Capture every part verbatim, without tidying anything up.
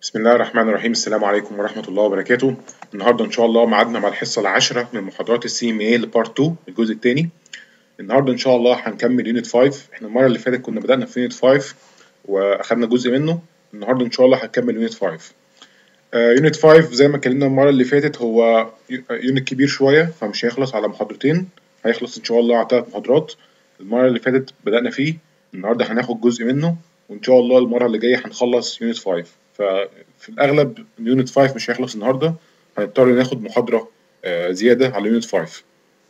بسم الله الرحمن الرحيم. السلام عليكم ورحمة الله وبركاته. النهارده إن شاء الله ميعادنا مع الحصة العاشرة من محاضرات السي ام اي لبارت اتنين الجزء الثاني. النهارده إن شاء الله هنكمل يونت خمسة. إحنا المرة اللي فاتت كنا بدأنا في يونت خمسة وأخدنا جزء منه. النهارده إن شاء الله هنكمل يونت خمسة. آه يونت خمسة زي ما اتكلمنا المرة اللي فاتت هو يونت كبير شوية، فمش هيخلص على محاضرتين، هيخلص إن شاء الله على ثلاث محاضرات. المرة اللي فاتت بدأنا فيه، النهارده هناخد جزء منه، وإن شاء الله المرة اللي جاية هنخلص يونت خمسة. ففي الأغلب يونت خمسة مش هيخلص النهارده، هنضطر ناخد محاضرة آه زيادة على يونت خمسة.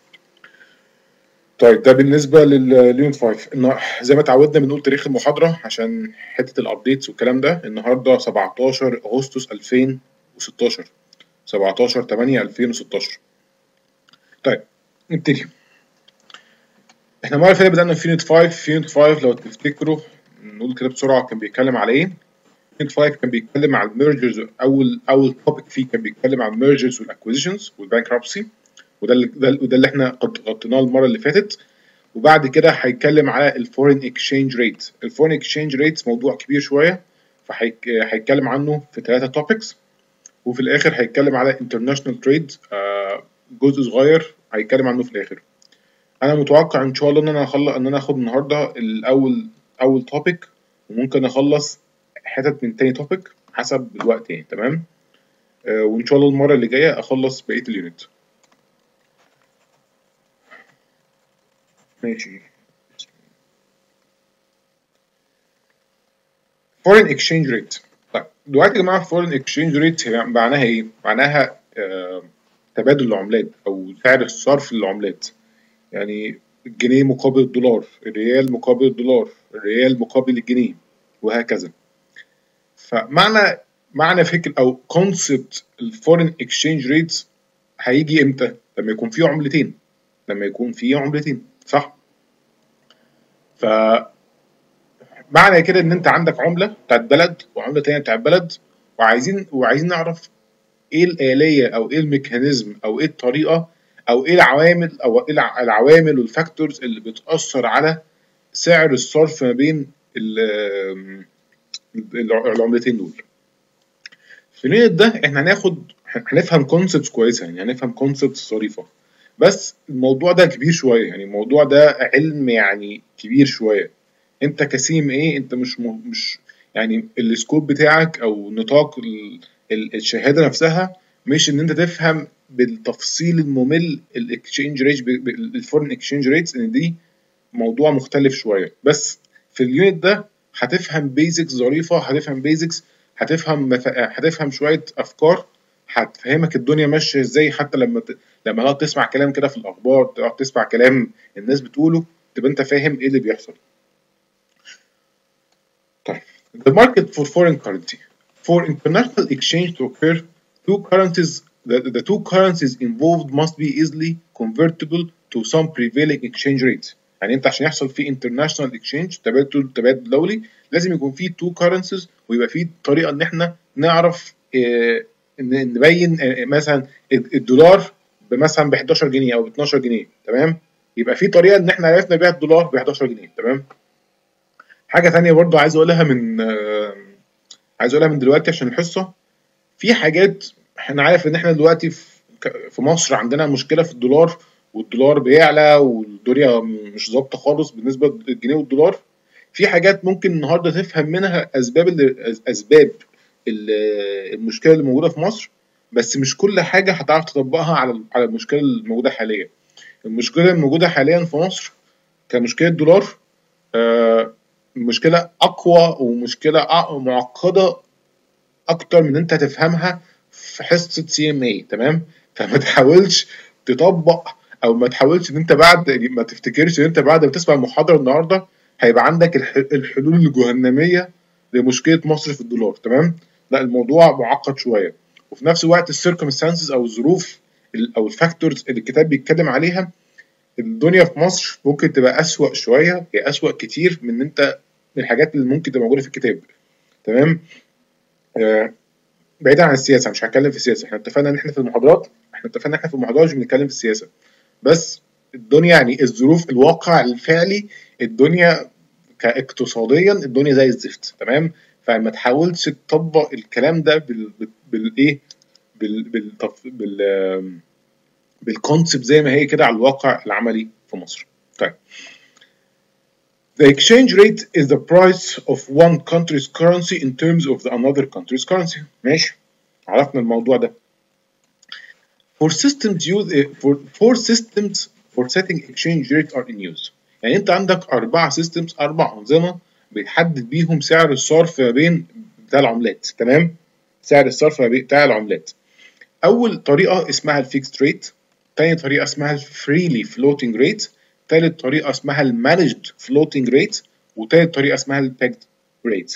طيب ده بالنسبة لليونت خمسة. زي ما اتعودنا بنقول تاريخ المحاضرة عشان حتة الأبديتس والكلام ده. النهارده سبعتاشر أغسطس ألفين وستاشر، سبعتاشر تمانية ألفين وستاشر. طيب نبتدي. احنا المرة اللي فاتت بدأنا في يونت خمسة. في يونت خمسة لو تفتكروا نقول كده بسرعة كان بيتكلم على ايه؟ يونت خمسة كان بيتكلم على الميرجرز. أول أول توبيك فيه كان بيتكلم على الميرجرز والأكوزيشنز والبانكرابسي، وده اللي وده اللي احنا غطيناه المرة اللي فاتت. وبعد كده هيتكلم على الفورين اكسشينج ريت. الفورين اكسشينج ريت موضوع كبير شويه، فهيتكلم عنه في ثلاثه توبكس. وفي الاخر هيتكلم على انترناشونال تريد، جزء صغير هيتكلم عنه في الاخر. انا متوقع ان شاء الله ان انا اخلص ان انا اخد النهارده الاول اول توبيك، وممكن اخلص حتت من تاني توبيك حسب الوقت يعني. تمام. آه وان شاء الله المره اللي جايه اخلص بقيه اليونت. ماشي. فورين اكسشينج ريت. طيب دلوقتي يا جماعه فورين اكسشينج ريت معناها ايه؟ معناها آه تبادل العملات او سعر الصرف للعملات. يعني الجنيه مقابل الدولار، الريال مقابل الدولار، الريال مقابل الجنيه، وهكذا. فمعنى معنى فكر او كونسبت الفورين اكسشينج ريت هيجي امتى؟ لما يكون في عملتين، لما يكون في عملتين صح؟ ف معنى كده ان انت عندك عمله بتاعت بلد وعمله تانيه بتاعت بلد، وعايزين وعايزين نعرف ايه الآلية او ايه الميكانيزم او ايه الطريقه او ايه العوامل او ايه العوامل والفاكتورز اللي بتأثر على سعر الصرف ما بين العملتين دول. في اليونت ده احنا هناخد هنفهم كونسبتس كويسه، يعني هنفهم كونسبتس ظريفه. بس الموضوع ده كبير شويه، يعني الموضوع ده علم يعني كبير شويه. انت كسيم ايه، انت مش م... مش يعني السكوب بتاعك او نطاق ال... ال... الشهاده نفسها مش ان انت تفهم بالتفصيل الممل الاكسشينج ريت، الفورن اكسشينج ريتس، ان دي موضوع مختلف شويه. بس في اليونت ده هتفهم بيزكس ظريفه، هتفهم بيزكس، هتفهم مف... هتفهم شويه افكار هتفهمك الدنيا ماشيه ازاي. حتى لما ت... لما تقعد تسمع كلام كده في الاخبار، تقعد تسمع كلام الناس بتقوله، تبقى انت فاهم ايه اللي بيحصل. طيب the market for foreign currency. For international exchange to occur, two currencies the, the two currencies involved must be easily convertible to some prevailing exchange rate. يعني انت عشان يحصل في international exchange تبادل تبادل دولي لازم يكون في two currencies، ويبقى في طريقه ان احنا نعرف اه نبين اه مثلا الدولار مثلا ب حداشر جنيه او ب اتناشر جنيه. تمام. يبقى في طريقه ان احنا عرفنا بيع الدولار ب حداشر جنيه. تمام. حاجه ثانيه برضو عايز اقولها من آه عايز اقولها من دلوقتي عشان الحصه. في حاجات احنا عارف ان احنا دلوقتي في مصر عندنا مشكله في الدولار، والدولار بيعلى والدنيا مش ظابطه خالص بالنسبه للجنيه والدولار. في حاجات ممكن النهارده تفهم منها اسباب اسباب المشكله اللي موجوده في مصر، بس مش كل حاجه هتعرف تطبقها على على المشكله الموجوده حاليا. المشكله الموجوده حاليا في مصر كمشكله دولار آه مشكلة أقوى ومشكلة معقدة أكتر من أنت تفهمها في حصة سي ام اي. تمام. فما تحاولش تطبق أو ما تحاولش إن أنت بعد ما تفتكرش إن أنت بعد ما تسمع المحاضرة النهاردة هيبقى عندك الحلول الجهنمية لمشكلة مصر في الدولار. تمام. لا، الموضوع معقد شوية، وفي نفس الوقت السيركمستانسز أو الظروف أو الفاكتورز اللي الكتاب بيتكلم عليها، الدنيا في مصر ممكن تبقى أسوأ شوية، هي أسوأ كتير من أنت من الحاجات اللي ممكن تبقى موجودة في الكتاب. تمام. آه بعيدا عن السياسة، مش هتكلم في السياسة. احنا اتفقنا ان احنا في المحاضرات احنا اتفقنا ان احنا في المحاضرات مش بنتكلم في السياسة بس. الدنيا يعني الظروف الواقع الفعلي، الدنيا كاقتصاديا الدنيا زي الزفت. تمام. فما تحاولش تطبق الكلام ده بال بالايه بال بال بال بالكونسبت زي ما هي كده على الواقع العملي في مصر. طيب The exchange rate is the price of one country's currency in terms of the another country's currency. ماشي، عرفنا الموضوع ده. For systems use for four systems for setting exchange rate are in use. يعني انت عندك اربع systems، اربع انظمه بيتحدد بيهم سعر الصرف ما بين بتاع العملات، تمام؟ سعر الصرف بتاع العملات. اول طريقه اسمها الفيكست ريت، تاني طريقه اسمها الفريلي فلوتنج ريت، تالت طريقه اسمها المانجد فلوتنج ريت، وتالت طريقه اسمها البيجد ريت.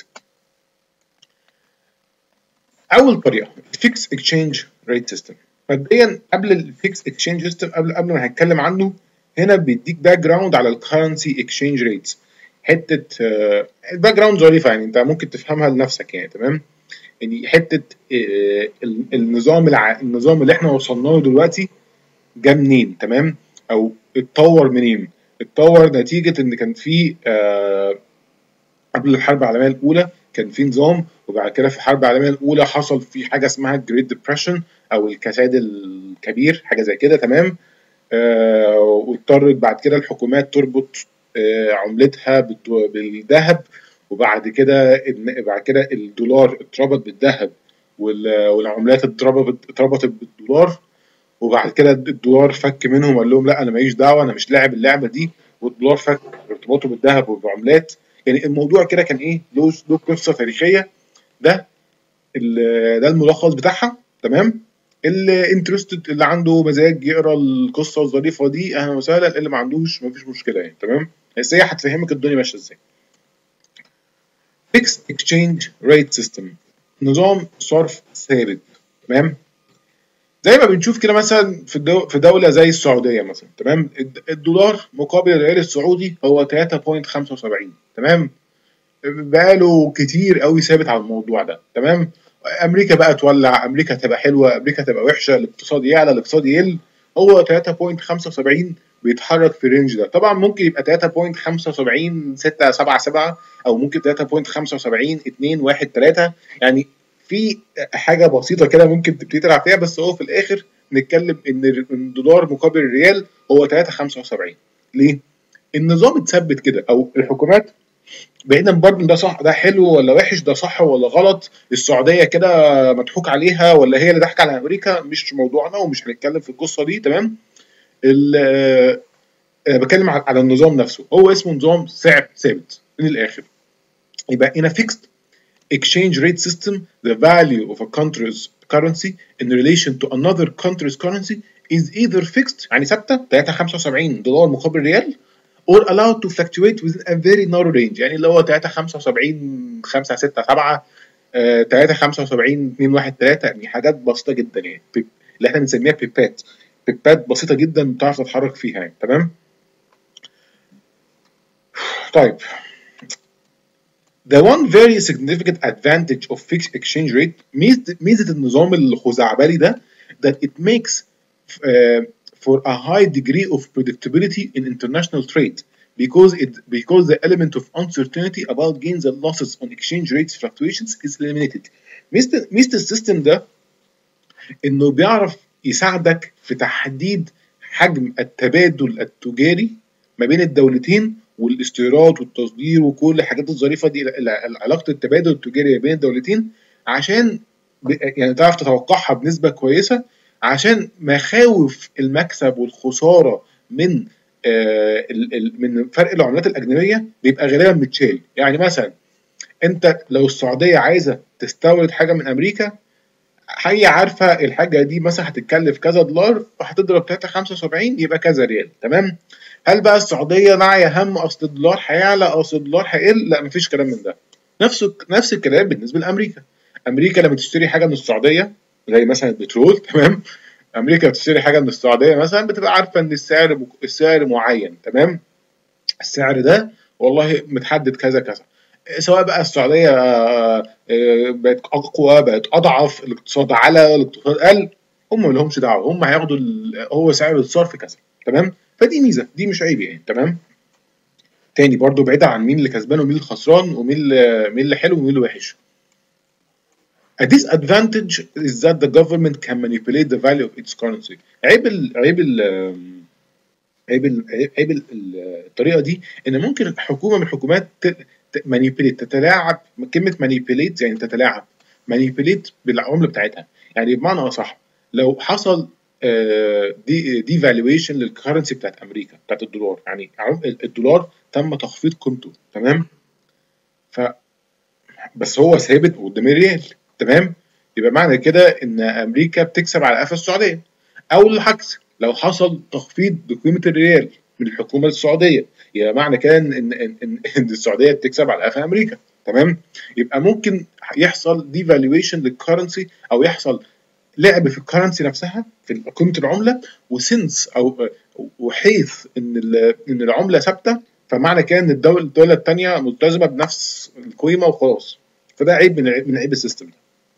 اول طريقه الفيكس اكسشينج ريت سيستم. مبدئيا قبل الفيكس اكسشينج سيستم، قبل قبل ما هنتكلم عنه، هنا بيديك باك جراوند على الكرنسي اكسشينج ريتس. حته الباك جراوند ظريفه يعني انت ممكن تفهمها لنفسك يعني، تمام؟ يعني حته آه النظام الع... النظام اللي احنا وصلنا له دلوقتي جه منين، تمام؟ او اتطور منين؟ اتطور نتيجه ان كان في آه قبل الحرب العالميه الاولى كان في نظام، وبعد كده في الحرب العالميه الاولى حصل في حاجه اسمها الجريت ديبريشن او الكساد الكبير، حاجه زي كده، تمام؟ آه واضطرت بعد كده الحكومات تربط آه عملتها بالذهب، وبعد كده بعد كده الدولار اتربط بالذهب والعملات اتربطت اتربطت بالدولار، وبعد كده الدولار فك منهم وقال لهم لا انا ماليش دعوه، انا مش لاعب اللعبه دي، والدولار فك ارتباطه بالذهب وبالعملات. يعني الموضوع كده كان ايه، له له قصه تاريخيه. ده ده الملخص بتاعها، تمام؟ اللي انترستد اللي عنده مزاج يقرا القصه الظريفه دي اهلا وسهلا، اللي ما عندوش مفيش مشكله يعني، تمام؟ بس هي هتفهمك الدنيا ماشيه ازاي. فيكس اكسشينج ريت سيستم، نظام صرف ثابت، تمام؟ زي ما بنشوف كده مثلا في الدو... في دوله زي السعوديه مثلا، تمام؟ الدولار مقابل الريال السعودي هو ثلاثة فاصلة خمسة وسبعين، تمام؟ بقاله كتير قوي ثابت على الموضوع ده، تمام؟ امريكا بقى تولع، امريكا تبقى حلوه، امريكا تبقى وحشه، الاقتصاد يعلى، الاقتصاد يقل، هو ثلاثة فاصلة خمسة وسبعين بيتحرك في الرينج ده. طبعا ممكن يبقى ثلاثة فاصلة خمسة وسبعين ستة سبعة سبعة، او ممكن ثلاثة فاصلة خمسة وسبعين اتنين واحد ثلاثة، يعني في حاجه بسيطه كده ممكن تبتدي تلعب فيها، بس هو في الاخر نتكلم ان الدولار مقابل الريال هو ثلاثة فاصلة خمسة وسبعين. ليه؟ النظام اتثبت كده، او الحكومات بعيدا برضه ده صح ده حلو ولا وحش، ده صح ولا غلط، السعوديه كده مضحوك عليها ولا هي اللي ضحك على امريكا، مش موضوعنا ومش هنتكلم في القصه دي، تمام؟ انا بتكلم على النظام نفسه، هو اسمه نظام سعر ثابت من الاخر. يبقى in a fixed exchange rate system the value of a country's currency in relation to another country's currency is either fixed يعني ثابته ثلاثة فاصلة خمسة وسبعين دولار مقابل ريال، or allowed to fluctuate within a very narrow range، يعني اللي هو ثلاثة فاصلة خمسة وسبعين خمسة ستة سبعة ثلاثة فاصلة خمسة وسبعين اتنين واحد ثلاثة، يعني حاجات بسيطه جدا يعني اللي احنا بنسميها بيبات بيبات بسيطه جدا بتعرف تتحرك فيها يعني، تمام؟ طيب The one very significant advantage of fixed exchange rate ميزه النظام الخزعبلي ده that it makes uh, for a high degree of predictability in international trade because it because the element of uncertainty about gains and losses on exchange rates fluctuations is eliminated. ميزه ميزه السيستم ده انه بيعرف يساعدك في تحديد حجم التبادل التجاري ما بين الدولتين والاستيراد والتصدير وكل الحاجات الظريفه دي، علاقه التبادل التجاري بين الدولتين، عشان يعني تعرف تتوقعها بنسبه كويسه، عشان مخاوف المكسب والخساره من آه من فرق العملات الاجنبيه بيبقى غالبا متشال. يعني مثلا انت لو السعوديه عايزه تستورد حاجه من امريكا، هي عارفه الحاجه دي مثلا هتتكلف كذا دولار، فهتضرب ثلاثة فاصلة خمسة وسبعين يبقى كذا ريال، تمام؟ هل بقى السعوديه ناعيه هم اصل الدولار هيعلى اصل الدولار هيقل؟ لا، مفيش كلام من ده. نفس نفس الكلام بالنسبه لامريكا. امريكا لما تشتري حاجه من السعوديه زي مثلا البترول، تمام؟ امريكا بتشتري حاجه من السعوديه مثلا بتبقى عارفه ان السعر السعر معين، تمام؟ السعر ده والله متحدد كذا كذا، سواء بقى السعوديه بقت اقوى بقت اضعف، الاقتصاد على الاقتصاد قل، هم ما لهمش دعوه، هم هياخدوا هو سعر الصرف كذا، تمام؟ فدي ميزه، دي مش عيب يعني، تمام؟ تاني برضو بعيدا عن مين اللي كسبان ومين اللي خسران ومين اللي مين اللي حلو ومين اللي وحش. A disadvantage is that the government can manipulate the value of its currency. عيب ال عيب ال عيب ال عيب ال الطريقه دي ان ممكن حكومه من الحكومات مانيبيليت تتلاعب. كلمه مانيبيليت يعني تتلاعب، مانيبيليت بالعمله بتاعتها. يعني بمعنى اصح لو حصل دي دي فالويشن للكرنسي بتاعت امريكا بتاعت الدولار، يعني الدولار تم تخفيض قيمته، تمام؟ ف بس هو ثابت قدام الريال، تمام؟ يبقى معنى كده ان امريكا بتكسب على قفا السعوديه، او العكس لو حصل تخفيض بقيمه الريال من الحكومه السعوديه، يبقى معنى كده ان ان ان, إن السعوديه بتكسب على قفا امريكا، تمام؟ يبقى ممكن يحصل ديفالويشن للكرنسي او يحصل لعب في الكرنسي نفسها في قيمه العمله، وسنس او وحيث ان ان العمله ثابته، فمعنى كده ان الدوله الدوله الثانيه ملتزمه بنفس القيمه وخلاص. فده عيب من من عيب السيستم ده.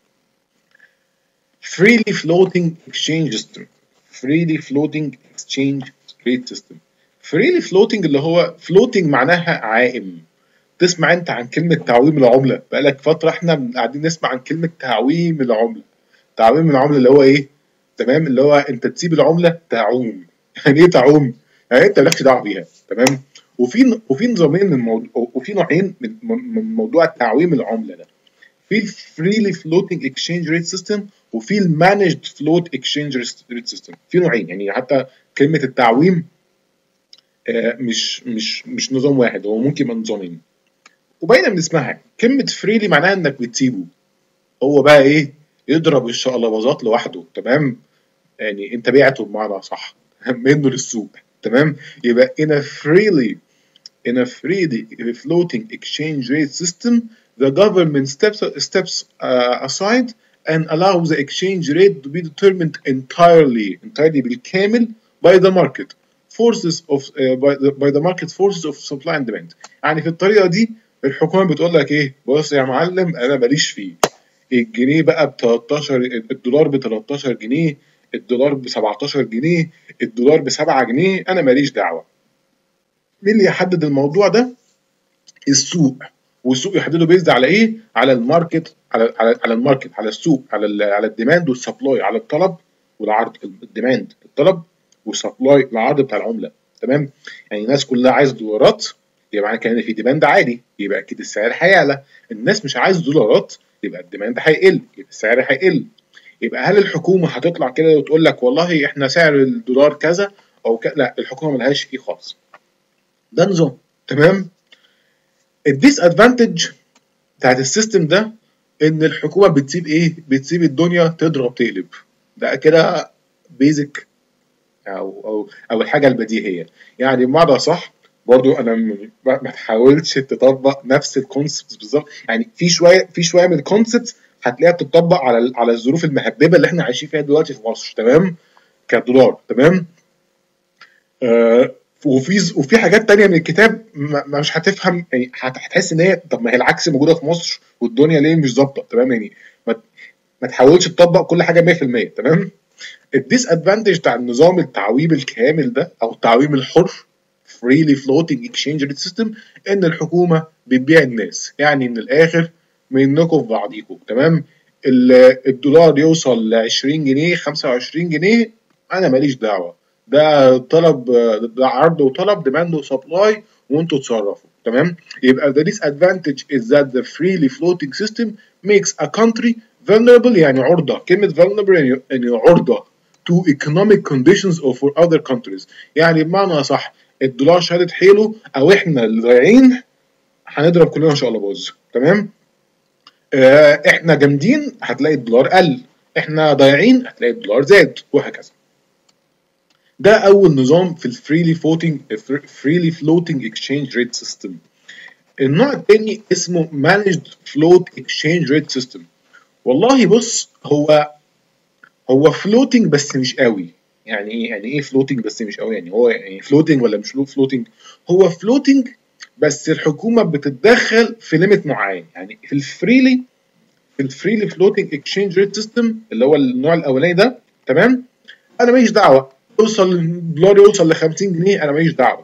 freely floating exchange system freely floating exchange rate system freely floating اللي هو floating معناها عائم. تسمع انت عن كلمه تعويم العمله، بقالك فتره احنا قاعدين نسمع عن كلمه تعويم العمله. تعويم العمله اللي هو ايه؟ تمام، اللي هو انت تسيب العمله تعوم. يعني ايه تعوم؟ يعني انت مالكش دعوه بيها، تمام؟ وفي وفي نظامين من الموضوع، وفي نوعين من من موضوع تعويم العمله ده. في الفريلي فلوتنج اكسشينج ريت سيستم وفي المانجد فلوت اكسشينج ريت سيستم. في نوعين، يعني حتى كلمه التعويم آه مش مش مش نظام واحد، هو ممكن يبقى نظامين. وباينه من اسمها كلمه فريلي معناها انك بتسيبه هو بقى ايه؟ يضرب الشقلباظات لوحده، تمام؟ يعني انت بعته بمعنى صح منه للسوق، تمام؟ يبقى in a freely in a freely floating exchange rate system the government steps steps uh, aside and allows the exchange rate to be determined entirely entirely بالكامل by the market forces of uh, by the by the market forces of supply and demand. يعني في الطريقه دي الحكومه بتقول لك ايه؟ بص يا معلم انا ماليش فيه. الجنيه بقى ب تلتاشر، الدولار ب تلتاشر جنيه، الدولار ب سبعتاشر جنيه، الدولار ب سبعة جنيه، انا ماليش دعوه. مين اللي يحدد الموضوع ده؟ السوق. والسوق يحدده بيزد على ايه؟ على الماركت، على على على الماركت، على السوق، على على الديماند والسبلاي، على الطلب والعرض. الديماند الطلب والسبلاي العرض بتاع العمله، تمام؟ يعني الناس كلها عايزه دولارات، يبقى معنى كده ان في ديماند عالي، يبقى اكيد السعر هيعلى. الناس مش عايزه دولارات، يبقى الديماند هيقل، يبقى السعر هيقل. يبقى هل الحكومه هتطلع كده وتقول لك والله احنا سعر الدولار كذا او ك... لا، الحكومه ملهاش فيه خالص. ده نظام، تمام؟ الديس ادفانتج بتاعت السيستم ده ان الحكومه بتسيب ايه؟ بتسيب الدنيا تضرب تقلب. ده كده بيزك او او او الحاجه البديهيه. يعني بمعنى صح برضو انا ما تحاولش تطبق نفس الكونسبتس بالظبط. يعني في شويه في شويه من الكونسبتس هتلاقيها بتطبق على على الظروف المهببه اللي احنا عايشين فيها دلوقتي في مصر، تمام؟ كدولار، تمام؟ آه وفي وفي حاجات تانية من الكتاب مش هتفهم، يعني هتحس ان هي طب ما هي العكس موجوده في مصر والدنيا ليه مش ظابطه، تمام؟ يعني ما, ما تحاولش تطبق كل حاجه مية في المية، تمام؟ الديس ادفانتج بتاع النظام التعويم الكامل ده او التعويم الحر freely floating exchange rate system ان الحكومه بتبيع الناس. يعني من الاخر منكم في بعضيكم، تمام؟ الدولار يوصل ل عشرين جنيه خمسة وعشرين جنيه انا ماليش دعوه، ده طلب، ده عرض وطلب، ديماند وسبلاي، وانتوا تصرفوا، تمام؟ يبقى the disadvantage is that the freely floating system makes a country vulnerable، يعني عرضه. كلمه vulnerable يعني, يعني عرضه to economic conditions of for other countries. يعني بمعنى صح الدولار شهادة حيله او احنا اللي ضايعين هنضرب كلنا ان شاء الله باظ، تمام؟ اه احنا جامدين هتلاقي الدولار قل، احنا ضايعين هتلاقي الدولار زاد، وهكذا. ده اول نظام في الفريلي فلوتنج فريلي فلوتنج اكسشينج ريت سيستم. النوع الثاني اسمه مانجد فلوت اكسشينج ريت سيستم. والله بص هو هو فلوتنج بس مش قوي. يعني ايه؟ يعني ايه فلوتنج بس مش قوي؟ يعني هو يعني فلوتنج ولا مش فلوتنج؟ هو فلوتنج بس الحكومه بتتدخل في ليميت معين. يعني في الفريلي في الفريلي فلوتنج اكسشينج ريت سيستم اللي هو النوع الاولاني ده، تمام؟ انا ماليش دعوه، يوصل الدولار يوصل ل خمسين جنيه انا ماليش دعوه.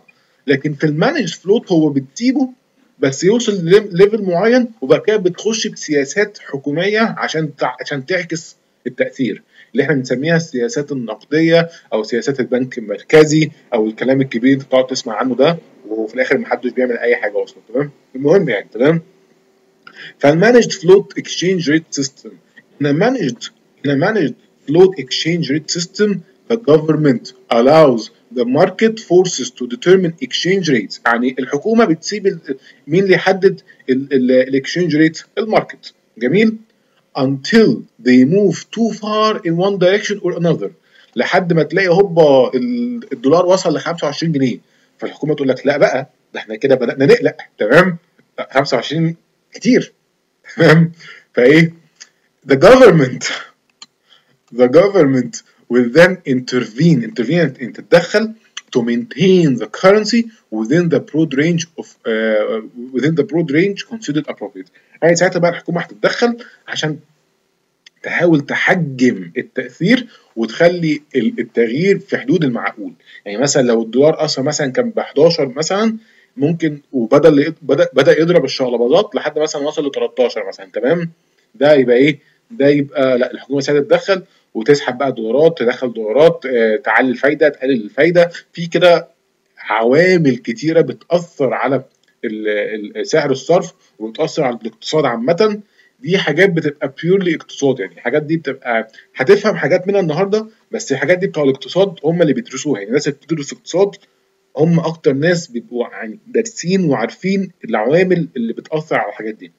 لكن في المانج فلوت هو بتسيبه بس يوصل ليفل معين، وبعد كده بتخش بسياسات حكوميه عشان عشان تعكس التاثير اللي احنا بنسميها السياسات النقديه او سياسات البنك المركزي او الكلام الكبير اللي بتقعد تسمع عنه ده، وفي الاخر محدش بيعمل اي حاجه اصلا. تمام. المهم يعني تمام. فالمانجد فلوت اكسشينج ريت سيستم in a managed in a managed float exchange rate system the government allows the market forces to determine exchange rates. يعني الحكومه بتسيب مين اللي يحدد الاكسشينج ريت؟ الماركت. جميل. until they move too far in one direction or another، لحد ما تلاقي هوبا الدولار وصل ل خمسة وعشرين جنيه، فالحكومه تقول لك لا بقى ده احنا كده بدانا نقلق. تمام. خمسة وعشرين كتير. تمام. فايه the government the government will then intervene intervene ان تتدخل to maintain the currency within the broad range of uh, within the broad range considered appropriate. يعني ساعتها بقى الحكومه هتتدخل عشان تحاول تحجم التاثير وتخلي التغيير في حدود المعقول. يعني مثلا لو الدولار اصلا مثلا كان ب حداشر مثلا، ممكن وبدا بدا بدا يضرب الشقلباظات لحد مثلا وصل ل تلتاشر مثلا. تمام. ده يبقى ايه؟ ده يبقى لا، الحكومه ساعتها تتدخل وتسحب بقى دولارات، تدخل دولارات، آه، تعلي الفايده، تقلل الفايده، في كده عوامل كتيره بتاثر على سعر الصرف وبتاثر على الاقتصاد عامه. دي حاجات بتبقى بيورلي اقتصاد، يعني الحاجات دي بتبقى هتفهم حاجات منها النهارده، بس الحاجات دي بتوع الاقتصاد هم اللي بيدرسوها. يعني الناس اللي بتدرس اقتصاد هم اكتر ناس بيبقوا يعني دارسين وعارفين العوامل اللي بتاثر على الحاجات دي.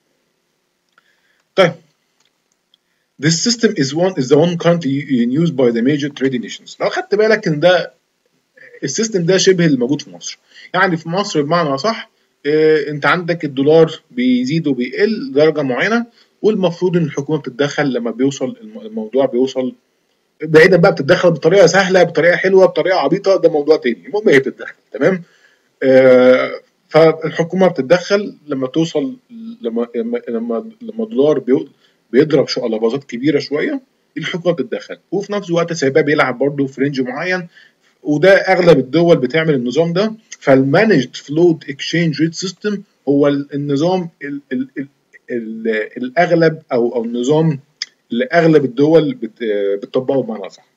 طيب this system is one is the one currently used by the major trading nations. لو خدت بالك ان ده السيستم ده شبه الموجود في مصر. يعني في مصر بمعنى صح، اه انت عندك الدولار بيزيد وبيقل درجه معينه، والمفروض ان الحكومه بتتدخل لما بيوصل الموضوع بيوصل بعيدا بقى، بتتدخل بطريقه سهله، بطريقه حلوه، بطريقه عبيطه، ده موضوع تاني. المهم هي بتتدخل. تمام. اه فالحكومه بتتدخل لما توصل لما لما لما, لما الدولار بيضرب شقلباظات كبيره شويه، الحكومه بتتدخل، وفي نفس الوقت سايباه بيلعب برضه في رينج معين، وده اغلب الدول بتعمل النظام ده. فالمانجد فلوت اكسشينج ريت سيستم هو النظام ال ال ال ال الاغلب او او النظام اللي اغلب الدول بت بتطبقه بمعنى صح.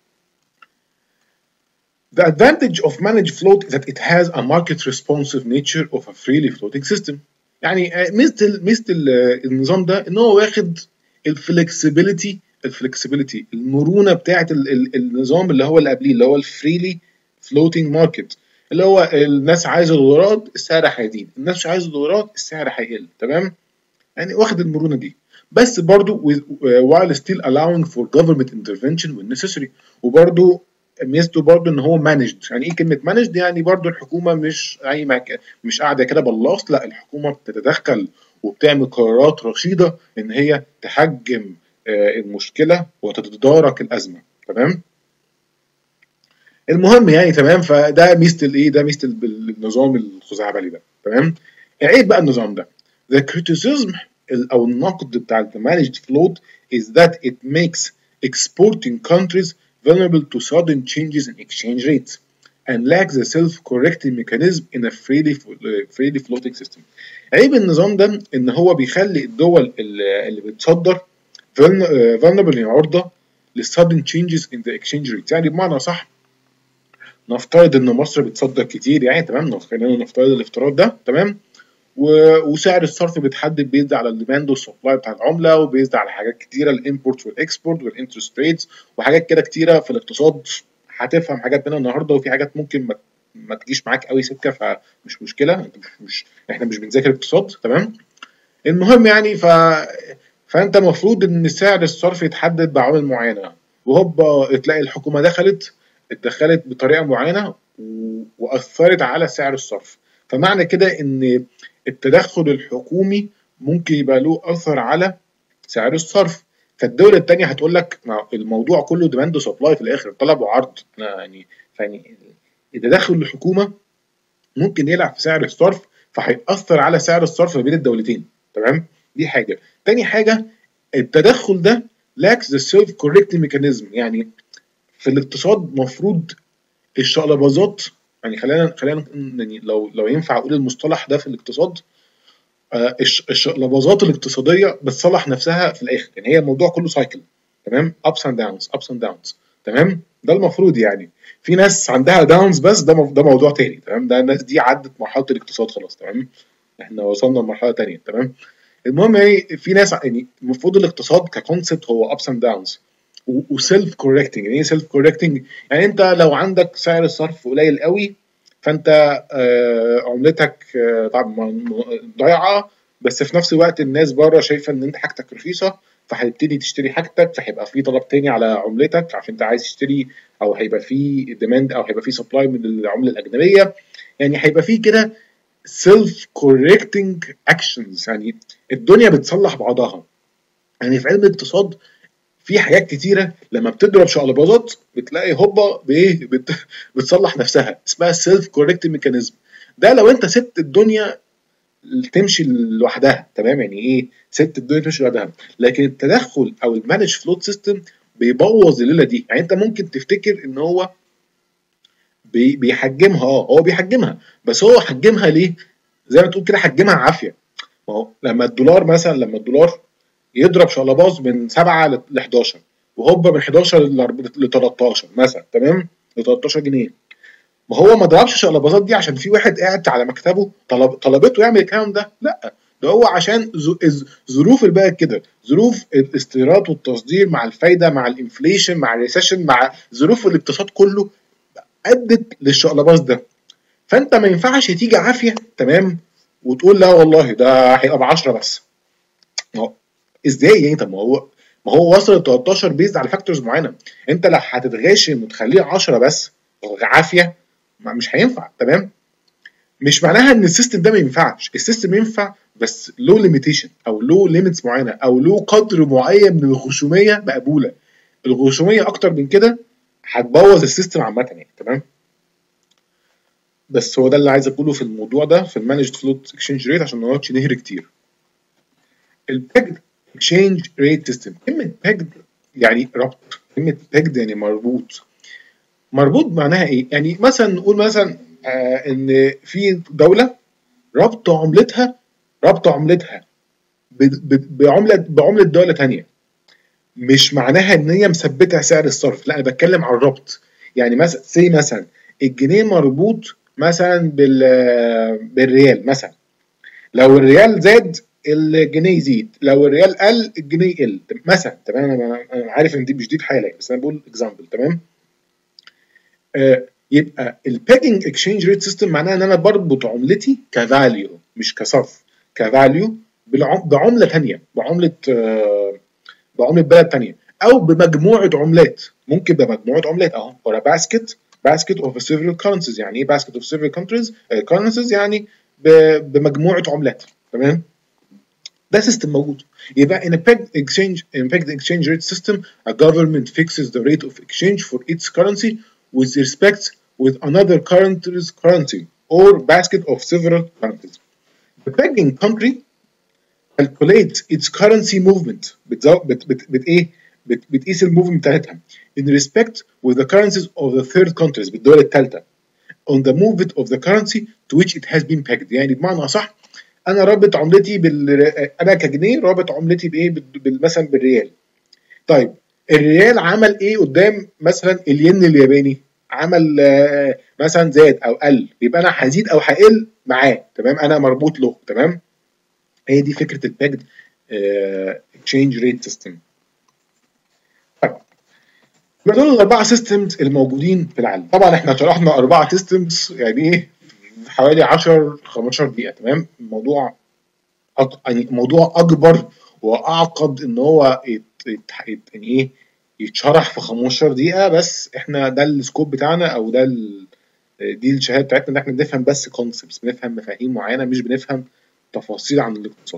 The advantage of managed float is that it has a market responsive nature of a freely floating system. يعني ميزه ميزه النظام ده ان هو واخد الفلكسبيليتي الفلكسبيليتي المرونه بتاعه النظام اللي هو اللي قبليه، اللي هو الفريلي فلوتنج ماركت، اللي هو الناس عايزه دولارات السعر هيزيد، الناس مش عايزه دولارات السعر هيقل. تمام. يعني واخد المرونه دي، بس برضو while still allowing for government intervention when necessary. وبرضو ميزته برضو ان هو مانجد. يعني ايه كلمه مانجد؟ يعني برضو الحكومه مش اي مك... مش قاعده كده باللاص، لا، الحكومه بتتدخل وبتعمل قرارات رشيده ان هي تحجم المشكله وتتدارك الازمه. تمام. المهم يعني تمام. فده ميزه الايه؟ ده ميزه النظام الخزعبلي ده. تمام. عيب بقى النظام ده. The criticism او النقد بتاع the managed float is that it makes exporting countries vulnerable to sudden changes in exchange rates and lacks the self-correcting mechanism in a freely freely floating system. عيب النظام ده ان هو بيخلي الدول اللي بتصدر vulnerable، عرضه للsudden changes in the exchange rates. يعني بمعنى صح، نفترض ان مصر بتصدر كتير، يعني تمام، خلينا نفترض الافتراض ده. تمام. وسعر الصرف بيتحدد بيزد على الديماند والسبلاي بتاع العمله، وبيزد على حاجات كتيره، الامبورت والاكسبورت والانترست ريتس وحاجات كده كتيره في الاقتصاد. هتفهم حاجات منها النهارده، وفي حاجات ممكن ما, ما تجيش معاك قوي سكه، فمش مشكله، انت مش, مش احنا مش بنذاكر اقتصاد. تمام. المهم يعني ف فانت المفروض ان سعر الصرف يتحدد بعوامل معينه، وهوبا تلاقي الحكومه دخلت اتدخلت بطريقه معينه واثرت على سعر الصرف. فمعنى كده ان التدخل الحكومي ممكن يبقى له اثر على سعر الصرف. فالدوله الثانيه هتقول لك الموضوع كله ديماند وسبلاي في الاخر، طلب وعرض. يعني يعني التدخل الحكومه ممكن يلعب في سعر الصرف، فهيأثر على سعر الصرف ما بين الدولتين. تمام. دي حاجه. تاني حاجه، التدخل ده lacks the self correcting mechanism. يعني في الاقتصاد مفروض الشقلباظات يعني خلينا خلينا يعني لو لو ينفع اقول المصطلح ده في الاقتصاد، آه، الش- الشقلباظات الاقتصاديه بتصلح نفسها في الاخر. يعني هي الموضوع كله سايكل، تمام، ابس اند داونز ابس اند داونز، تمام. ده المفروض يعني في ناس عندها داونز، بس ده مو- ده موضوع تاني، تمام. ده الناس دي عدت مرحله الاقتصاد خلاص، تمام. احنا وصلنا لمرحله تانيه، تمام. المهم ايه، في ناس يعني المفروض الاقتصاد ككونسبت هو ابس اند داونز وسيلف كوركتنج. يعني ايه سيلف كوركتنج؟ يعني انت لو عندك سعر الصرف قليل قوي، فانت آه، عملتك آه، طبعا ضايعه، بس في نفس الوقت الناس بره شايفه ان انت حاجتك رخيصه، فهتبتدي تشتري حاجتك، فهيبقى في طلب تاني على عملتك عشان انت عايز تشتري، او هيبقى في ديماند، او هيبقى في سبلاي من العمله الاجنبيه. يعني هيبقى في كده سيلف كوركتنج اكشنز، يعني الدنيا بتصلح بعضها. يعني في علم الاقتصاد في حاجات كتيره لما بتضرب شقلباظات بتلاقي هوبا بايه بت... بتصلح نفسها، اسمها سيلف كوركتنج ميكانيزم. ده لو انت سبت الدنيا تمشي لوحدها، تمام. يعني ايه سبت الدنيا تمشي لوحدها؟ لكن التدخل او المانج فلوت سيستم بيبوظ الليله دي. يعني انت ممكن تفتكر ان هو بي... بيحجمها، اه هو بيحجمها، بس هو حجمها ليه؟ زي ما تقول كده حجمها عافيه. ما هو لما الدولار مثلا، لما الدولار يضرب شقلباظ من سبعة ل حداشر، وهوبا من حداشر ل تلتاشر مثلا، تمام، ل تلتاشر جنيه. ما هو ما ضربش شقلباظات دي عشان في واحد قاعد على مكتبه طلب طلبته يعمل الكلام ده، لا. ده هو عشان ظروف البلد كده، ظروف الاستيراد والتصدير مع الفايده مع الانفليشن مع الريسيشن مع ظروف الاقتصاد كله ادت للشقلباظ ده. فانت ما ينفعش تيجي عافيه، تمام، وتقول لا والله ده هيبقى ب عشرة بس. ما هو ازاي يعني؟ طب ما هو ما هو وصل ل تلتاشر بيزد على فاكتورز معينه. انت لو هتتغاشم وتخليه عشرة بس عافيه، ما مش هينفع، تمام. مش معناها ان السيستم ده ما ينفعش، السيستم ينفع بس له ليميتيشن او له ليميتس معينه او له قدر معين من الغشوميه مقبوله. الغشوميه اكتر من كده هتبوظ السيستم عامه يعني، تمام. بس هو ده اللي عايز اقوله في الموضوع ده في المانجد فلوت اكسشينج ريت عشان ما نقعدش نهري كتير. البيجد اكسشينج ريت سيستم، كلمه بيجد يعني ربط، كلمه بيجد يعني مربوط. مربوط معناها ايه؟ يعني مثلا نقول مثلا آه ان في دوله ربط عملتها ربط عملتها ب- ب- بعمله بعمله دوله تانية. مش معناها ان هي مثبته سعر الصرف، لا، انا بتكلم عن الربط. يعني مثلا سي مثلا الجنيه مربوط مثلا بال بالريال مثلا. لو الريال زاد الجنيه يزيد، لو الريال قل الجنيه يقل مثلا، تمام. انا أنا عارف ان دي مش دي الحاله، بس انا بقول اكزامبل، تمام. آه يبقى البيجنج اكسشينج ريت سيستم معناها ان انا بربط عملتي كفاليو مش كصرف، كفاليو بعمله ثانيه، بعمله آه بعمله بلد ثانيه، او بمجموعه عملات. ممكن بمجموعه عملات اهو، ولا باسكت باسكت اوف سيفرال كرنسيز. يعني ايه باسكت اوف سيفرال كونتريز كرنسيز؟ يعني بمجموعه عملات، تمام. ده سيستم موجود. يبقى in a pegged exchange in a pegged exchange rate system a government fixes the rate of exchange for its currency with respect with another country's currency or basket of several currencies. The pegging country calculates its currency movement بتزو... بت... بت... بت... ايه بت... بتقيس الموفمنت بتاعتها in respect with the currencies of the third countries بالدول الثالثه on the movement of the currency to which it has been pegged. يعني بمعنى صح، انا رابط عملتي بال انا كجنيه رابط عملتي بايه؟ بال... مثلا بالريال. طيب الريال عمل ايه قدام مثلا الين الياباني؟ عمل آه، مثلا زاد او قل، يبقى انا هزيد او هقل معاه، تمام. انا مربوط له، تمام. هي دي فكره الباكد اكسشينج ريت سيستم. طيب يبقى دول الاربعه سيستمز الموجودين في العالم. طبعا احنا شرحنا اربعه سيستمز يعني ايه في حوالي عشرة خمستاشر دقيقه، تمام. الموضوع أك... يعني موضوع اكبر واعقد ان هو يت... يت... يت... يعني ايه يتشرح في خمستاشر دقيقه، بس احنا ده السكوب بتاعنا او ده ال... دي الشهاده بتاعتنا ان احنا بنفهم بس كونسبتس، بنفهم مفاهيم معينه، مش بنفهم تفاصيل عن الاقتصاد.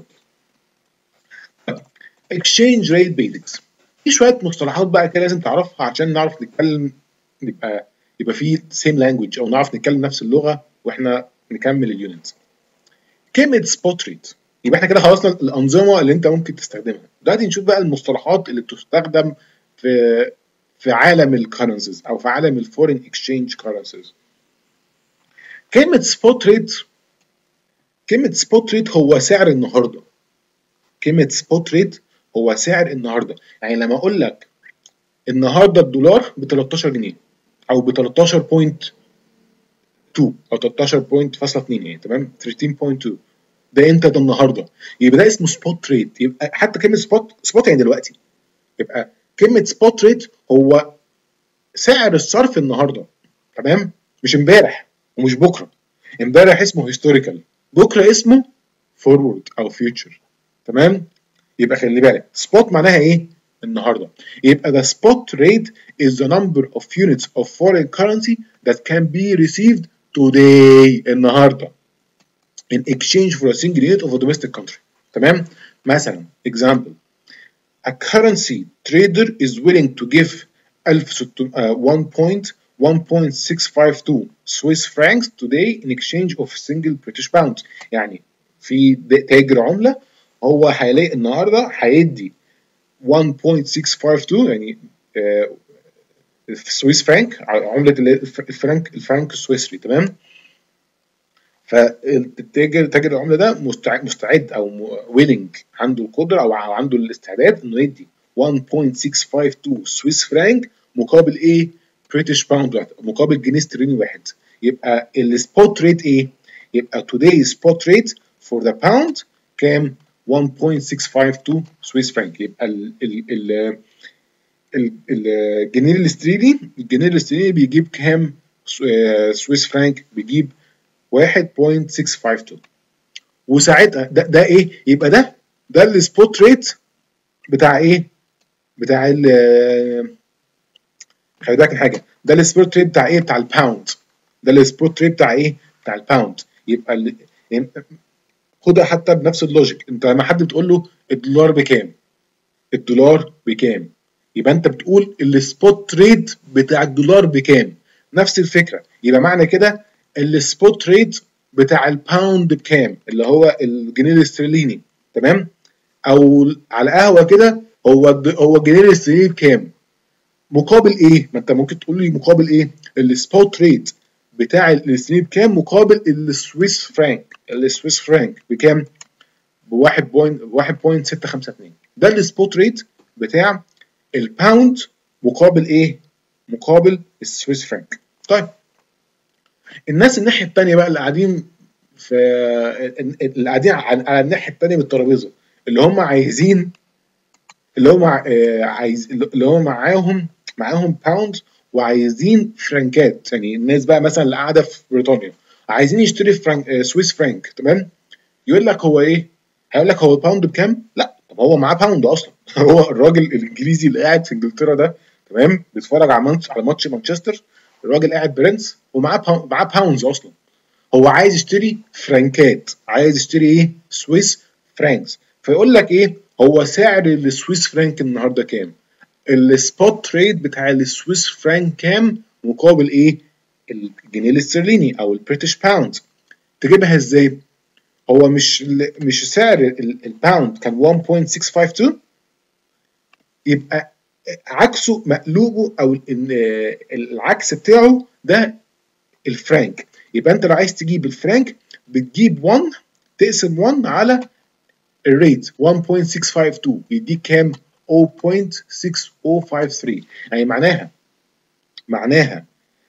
اكسشينج ريت بيزكس، في شويه مصطلحات بقى كده لازم تعرفها عشان نعرف نتكلم، نبقى يبقى في سيم لانجويج او نعرف نتكلم نفس اللغه واحنا نكمل اليونتس. كلمه سبوت ريت، يبقى احنا كده خلصنا الانظمه اللي انت ممكن تستخدمها. دلوقتي نشوف بقى المصطلحات اللي بتستخدم في في عالم الكرنسيز او في عالم الفورين اكسشينج كرنسيز. كلمه سبوت ريت، كلمه سبوت ريت هو سعر النهارده. كلمه سبوت ريت هو سعر النهارده. يعني لما اقول لك النهارده الدولار ب تلتاشر جنيه او ب تلتاشر فاصلة اتنين او تلتاشر فاصلة اتنين يعني تمام، تلتاشر فاصلة اتنين، ده امتى؟ ده النهارده. يبقى ده اسمه سبوت ريت. يبقى حتى كلمه سبوت، سبوت يعني دلوقتي، يبقى كلمه سبوت ريت هو سعر الصرف النهارده، تمام؟ مش امبارح ومش بكره. امبارح اسمه هيستوريكال، بكره اسمه فورورد او فيوتشر، تمام؟ يبقى خلي بالك سبوت معناها ايه؟ النهارده. يبقى the spot rate is the number of units of foreign currency that can be received today النهارده in exchange for a single unit of a domestic country. تمام؟ مثلا example a currency trader is willing to give one point six five two Swiss francs today in exchange of single British pound. يعني في تاجر عملة هو هيلاقي النهارده هيدي one point six five two يعني آه سويس فرانك، عملة الفرنك الفرنك السويسري، تمام؟ فالتاجر تاجر العملة ده مستعد مستعد او ويلنج، عنده القدرة او عنده الاستعداد انه يدي one point six five two سويس فرانك مقابل ايه؟ بريتش باوند واحد، مقابل جنيه استرليني واحد. يبقى السبوت ريت ايه؟ يبقى today سبوت ريت for the pound كام؟ one point six five two سويس فرانك. يبقى ال ال ال الجنيه الاسترليني، الجنيه الاسترليني بيجيب كام سويس فرانك؟ بيجيب واحد فاصلة ستة خمسة اتنين. وساعتها ده, ده ايه؟ يبقى ده ده السبوت ريت بتاع ايه؟ بتاع ال خلي بالك من حاجه، ده السبوت ريت بتاع ايه؟ بتاع الباوند. ده السبوت ريت بتاع ايه؟ بتاع الباوند. يبقى يعني خدها حتى بنفس اللوجيك، انت لما حد بتقول له الدولار بكام؟ الدولار بكام؟ يبقى انت بتقول السبوت ريت بتاع الدولار بكام؟ نفس الفكره. يبقى معنى كده السبوت ريت بتاع الباوند بكام؟ اللي هو الجنيه الاسترليني، تمام؟ او على قهوه كده هو هو الجنيه الاسترليني بكام؟ مقابل ايه؟ ما انت ممكن تقول لي مقابل ايه؟ السبوت ريت بتاع الاسترليني بكام مقابل السويس فرانك. السويس فرانك بكام؟ ب واحد فاصلة ستة خمسة اتنين. ده السبوت ريت بتاع الباوند مقابل ايه؟ مقابل السويس فرانك. طيب الناس الناحيه الثانيه بقى اللي قاعدين في اللي قاعدين على الناحيه الثانيه من الترابيزه، اللي هم عايزين، اللي هم عايز اللي هم معاهم معاهم باوند وعايزين فرانكات. يعني الناس بقى مثلا اللي قاعده في بريطانيا عايزين يشتري فرانك سويس فرانك، تمام؟ يقول لك هو ايه؟ هيقول لك هو الباوند بكام؟ لا، طب هو معاه باوند اصلا. هو الراجل الانجليزي اللي قاعد في انجلترا ده، تمام، بيتفرج على ماتش على ماتش مانشستر، الراجل قاعد برنس ومعاه باوند، معاه باوندز اصلا. هو عايز يشتري فرانكات، عايز يشتري ايه؟ سويس فرانكس. فيقول لك ايه؟ هو سعر السويس فرانك النهارده كام؟ السبوت ريت بتاع السويس فرانك كام مقابل ايه؟ الجنيه الاسترليني او البريتش باوند. تجيبها ازاي؟ هو مش مش سعر الباوند كان one point six five two، يبقى عكسه مقلوبه او العكس بتاعه ده الفرانك. يبقى انت لو عايز تجيب الفرانك بتجيب واحد تقسم واحد على الريت one point six five two يديك كام؟ zero point six zero five three. يعني معناها معناها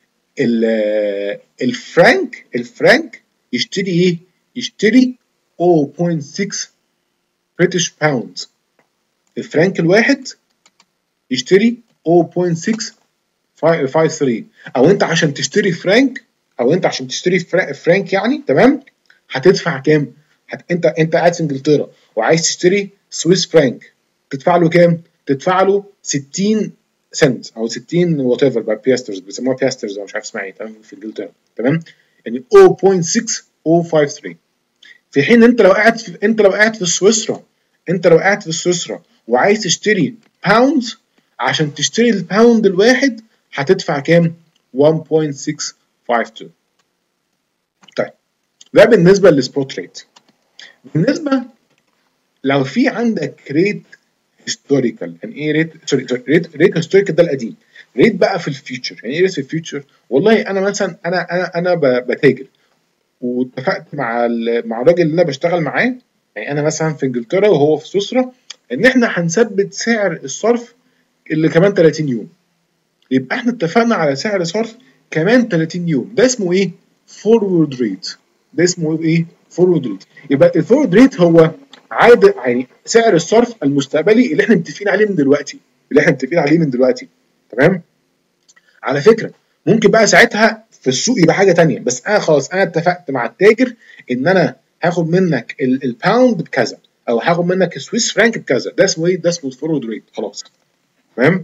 الفرانك الفرانك يشتري ايه؟ يشتري zero point six بريتش باوند. الفرانك الواحد يشتري zero point six five three. او انت عشان تشتري فرانك او انت عشان تشتري فرانك يعني، تمام، هتدفع كام؟ هت... انت انت قاعد في انجلترا وعايز تشتري سويس فرانك، تدفع له كام؟ تدفع له ستين سنت او ستين وات ايفر بقى، بياسترز بيسموها بياسترز او مش عارف اسمها ايه، تمام، في انجلترا، تمام؟ يعني zero point six zero five three. في حين انت لو قاعد في انت لو قاعد في سويسرا انت لو قاعد في سويسرا وعايز تشتري باوند، عشان تشتري الباوند الواحد هتدفع كام؟ one point six five two. طيب ده بالنسبه للسبوت ريت. بالنسبه لو في عندك ريت هيستوريكال، يعني ايه ريت؟ سوري ريت ريت هيستوريكال ده القديم. ريت بقى في الفيوتشر، يعني ايه ريت في الفيوتشر؟ والله انا مثلا انا انا انا بتاجر واتفقت مع مع الراجل اللي انا بشتغل معاه، يعني انا مثلا في انجلترا وهو في سويسرا، ان احنا هنثبت سعر الصرف اللي كمان ثلاثين يوم. يبقى احنا اتفقنا على سعر صرف كمان ثلاثين يوم، ده اسمه ايه؟ فورورد ريت. ده اسمه ايه؟ فورورد ريت. يبقى الفورورد ريت هو عائد، يعني سعر الصرف المستقبلي اللي احنا متفقين عليه من دلوقتي، اللي احنا متفقين عليه من دلوقتي. تمام؟ على فكره ممكن بقى ساعتها في السوق يبقى حاجه ثانيه، بس انا خلاص انا اتفقت مع التاجر ان انا هاخد منك الباوند بكذا، او هاخد منك السويس فرانك بكذا، ده اسمه ايه؟ ده اسمه الفورورد ريت. خلاص. تمام؟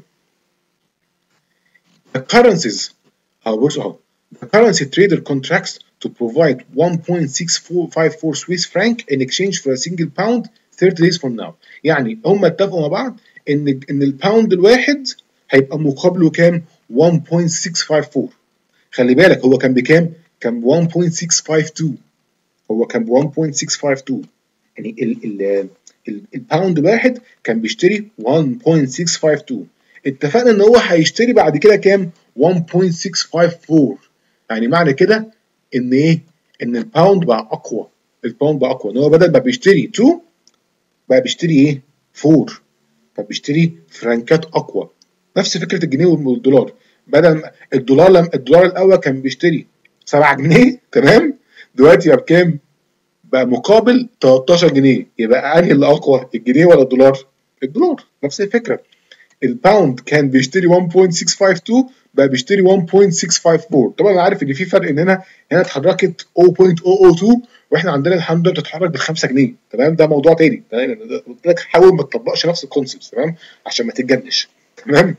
The currencies اهو بص اهو the currency trader contracts to provide one point six four five four Swiss franc in exchange for a single pound thirty days from now. يعني هم اتفقوا مع بعض ان ان الباوند الواحد هيبقى مقابله كام؟ one point six five four. خلي بالك هو كان بكام؟ كان ب one point six five two. هو كان ب one point six five two. يعني ال ال ال الباوند الواحد كان بيشتري one point six five two. اتفقنا ان هو هيشتري بعد كده كام؟ one point six five four. يعني معنى كده ان ايه؟ ان الباوند بقى اقوى. الباوند بقى اقوى، ان هو بدل ما بيشتري اتنين بقى بيشتري ايه؟ اربعة. فبيشتري فرنكات اقوى. نفس فكره الجنيه والدولار. بدل ما الدولار لما الدولار الاول كان بيشتري سبعة جنيه، تمام؟ دلوقتي بقى بكام؟ بقى مقابل تلتاشر جنيه. يبقى انهي اللي اقوى؟ الجنيه ولا الدولار؟ الدولار. نفس الفكره. الباوند كان بيشتري one point six five two بقى بيشتري one point six five four. طبعا انا عارف ان في فرق، ان هنا هنا اتحركت zero point zero zero two واحنا عندنا الحمد لله بتتحرك بال خمسة جنيه. تمام؟ ده موضوع تاني. تمام؟ قلت لك حاول ما تطبقش نفس الكونسبت، تمام؟ عشان ما تتجنش. تمام؟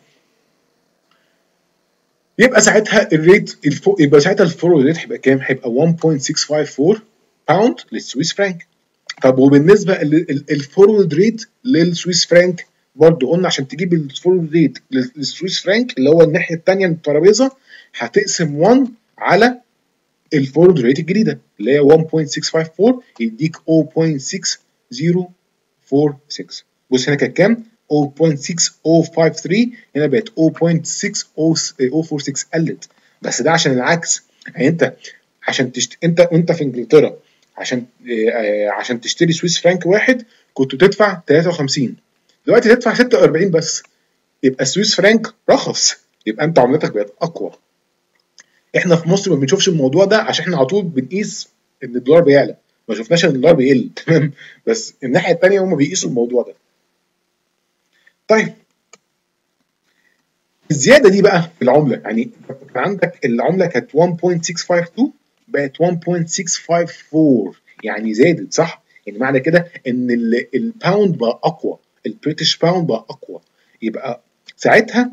يبقى ساعتها الريت الفوق، يبقى ساعتها الفورورد ريت هيبقى كام؟ هيبقى one point six five four باوند للسويس فرانك. طب وبالنسبه الفورورد ريت للسويس فرانك برضه قلنا عشان تجيب الفورورد ريت للسويس فرانك اللي هو الناحيه الثانيه من الترابيزه هتقسم واحد على الفورورد ريت الجديده اللي هي one point six five four يديك zero point six zero four six. بص هنا كانت كام؟ zero point six zero five three، هنا بقت zero point six zero four six. قلت. بس ده عشان العكس. يعني انت عشان تشت... انت انت في انجلترا عشان آه عشان تشتري سويس فرانك واحد كنت تدفع تلاتة وخمسين، دلوقتي تدفع ستة واربعين بس. يبقى السويس فرانك رخص، يبقى انت عملتك بقت اقوى. احنا في مصر ما بنشوفش الموضوع ده عشان احنا على طول بنقيس ان الدولار بيعلى، ما شفناش ان الدولار بيقل. تمام؟ بس الناحيه الثانيه هم بيقيسوا الموضوع ده. طيب الزياده دي بقى في العمله، يعني عندك العمله كانت one point six five two بقت one point six five four، يعني زادت، صح؟ يعني معنى كده ان الباوند بقى اقوى، البريتش باوند بقى اقوى. يبقى ساعتها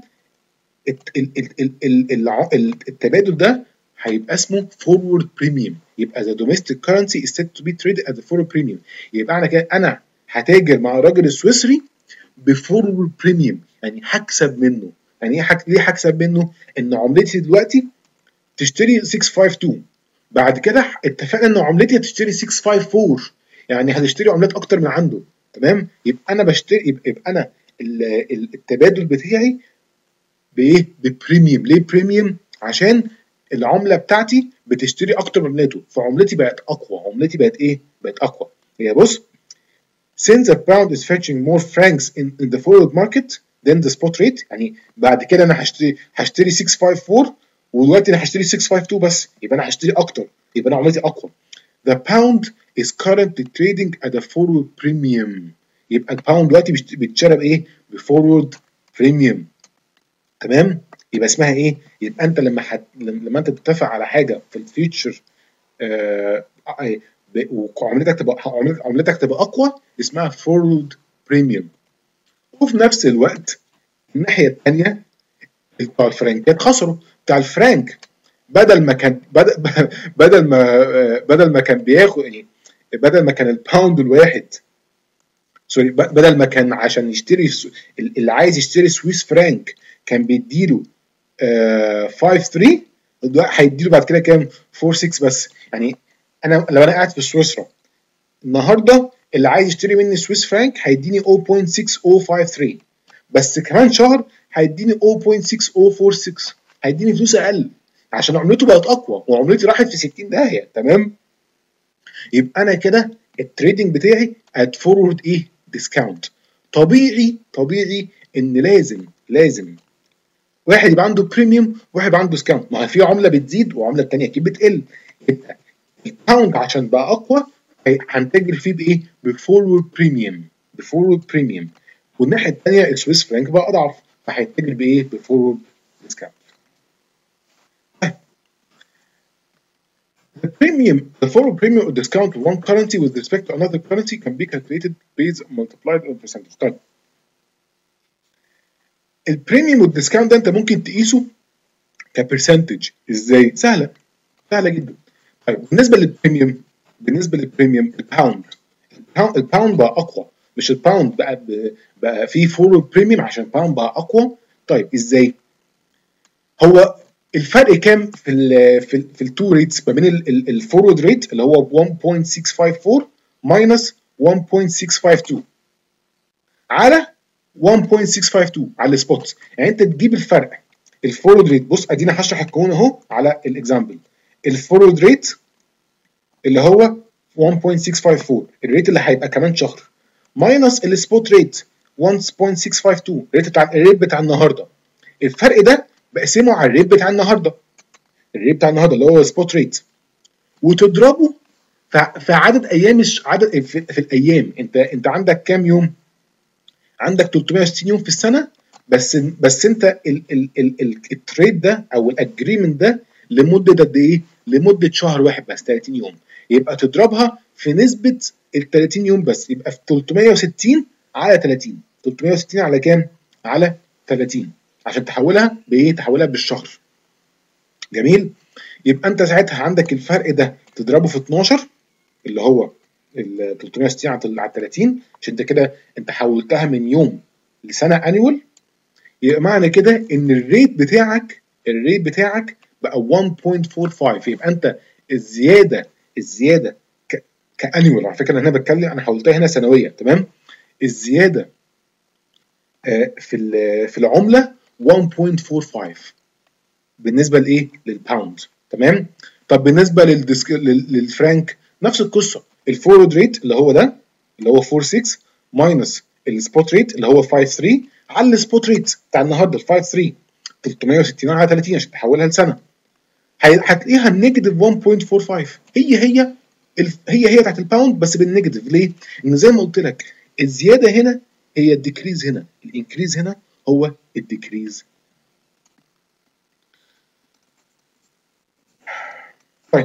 التبادل ده هيبقى اسمه فورورد بريميوم. يبقى the domestic currency is said to be traded at the forward premium. يبقى انا كده انا هتاجر مع الراجل السويسري بفورورد بريميوم، يعني هكسب منه. يعني ايه حك... ليه هكسب منه؟ ان عملتي دلوقتي تشتري ستة خمسة اتنين، بعد كده اتفقنا ان عملتي هتشتري ستة خمسة اربعة، يعني هتشتري عملات اكتر من عنده. تمام؟ يبقى انا بشتري، يبقى, يبقى انا التبادل بتاعي بايه؟ ببريميوم. ليه بريميوم؟ عشان العمله بتاعتي بتشتري اكتر من عملته، فعملتي بقت اقوى. عملتي بقت ايه؟ بقت اقوى. هي بص since the pound is fetching more francs in, in the forward market than the spot rate، يعني بعد كده انا هشتري هشتري ستة خمسة اربعة ودلوقتي انا هشتري ستة خمسة اتنين بس، يبقى انا هشتري اكتر، يبقى انا عملتي اقوى. The pound is currently trading at a forward premium. يبقى الباوند دلوقتي بيتشرى بايه؟ بفورورد بريميوم. تمام؟ يبقى اسمها ايه؟ يبقى انت لما حت... لما انت تتفق على حاجه في الفيوتشر آه... وعملتك تبقى عملتك تبقى اقوى اسمها فورورد بريميوم. وفي نفس الوقت الناحيه الثانيه بتاع الفرنكات خسروا. بتاع الفرنك بدل ما كان بدل, بدل ما بدل ما كان بياخد، يعني بدل ما كان الباوند الواحد سوري بدل ما كان عشان يشتري اللي عايز يشتري سويس فرانك كان بيديله آه خمسة تلاتة، هيديله بعد كده كام؟ اربعة ستة بس. يعني انا لو انا قاعد في سويسرا النهارده اللي عايز يشتري مني سويس فرانك هيديني zero point six zero five three، بس كمان شهر هيديني zero point six zero four six، هيديني فلوس اقل عشان عملته بقت اقوى وعملتي راحت في ستين داهيه. تمام؟ يبقى انا كده التريدنج بتاعي ات فورورد ايه ديسكاونت. طبيعي طبيعي ان لازم لازم واحد يبقى عنده بريميوم وواحد يبقى عنده ديسكاونت، ما هي في عمله بتزيد وعمله الثانيه اكيد بتقل. يبقى الباوند عشان بقى اقوى هنتاجر فيه بايه؟ بفورورد بريميوم، بفورورد بريميوم. والناحيه الثانيه السويس فرانك بقى اضعف فهيتاجر بايه؟ بفورورد ديسكاونت. The premium, the forward premium or discount of one currency with respect to another currency can be calculated based on multiplied on percentage. طيب البريميوم والديسكاونت ده انت ممكن تقيسه كبرسنتج ازاي؟ سهله سهله جدا. طيب بالنسبه للبريميوم، بالنسبه للبريميوم الباوند، الباوند بقى اقوى، مش الباوند بقى بقى فيه فورورد بريميوم عشان الباوند بقى اقوى. طيب ازاي؟ هو الفرق كام في ال في ال في التو ريتس ما بين الفورورد ريت اللي هو واحد نقطة ستة خمسة أربعة ماينس واحد نقطة ستة خمسة اتنين على واحد نقطة ستة خمسة اتنين على السبوت. يعني انت تجيب الفرق الفورورد ريت. بص ادينا هشرح القانون اهو على الاكزامبل. الفورورد ريت اللي هو واحد نقطة ستة خمسة أربعة الريت اللي هيبقى كمان شهر ماينس السبوت ريت واحد نقطة ستة خمسة اتنين الريت بتاع الريت بتاع النهارده. الفرق ده بقسمه على الريت بتاع النهارده، الريت بتاع النهارده اللي هو السبوت ريت، وتضربه في عدد ايام، مش عدد في, في الايام. انت انت عندك كام يوم؟ عندك ثلاثمية وستين يوم في السنه، بس بس انت التريد ده او الاجريمنت ده لمده قد ايه؟ لمده شهر واحد بس، ثلاثين يوم. يبقى تضربها في نسبه ال ثلاثين يوم بس، يبقى في ثلاثمية وستين على ثلاثين. ثلاثمية وستين على كام؟ على ثلاثين عشان تحولها بايه؟ تحولها بالشهر. جميل. يبقى انت ساعتها عندك الفرق ده تضربه في اتناشر اللي هو ال ثلاثمية وستين على ثلاثين عشان انت كده انت حولتها من يوم لسنه انيوال. يبقى معنى كده ان الريت بتاعك الريت بتاعك بقى واحد نقطة أربعة خمسة. يبقى انت الزياده الزياده كانيوال، على فكره انا بتكلم انا حولتها هنا سنويه، تمام؟ الزياده آه في في العمله واحد نقطة أربعة خمسة بالنسبه لايه؟ للباوند، تمام؟ طب بالنسبه للديسك للفرانك نفس القصه. الفورورد ريت اللي هو ده اللي هو أربعة ستة ماينس السبوت ريت اللي هو خمسة ثلاثة على السبوت ريت بتاع النهارده ال خمسة ثلاثة ثلاثمية وستين على ثلاثين عشان تحولها لسنه. هتلاقيها النيجاتيف واحد نقطة أربعة خمسة. هي هي هي هي بتاعت الباوند بس بالنيجاتيف. ليه؟ ان زي ما قلت لك الزياده هنا هي الديكريز هنا، الانكريز هنا هو الديكريز. طيب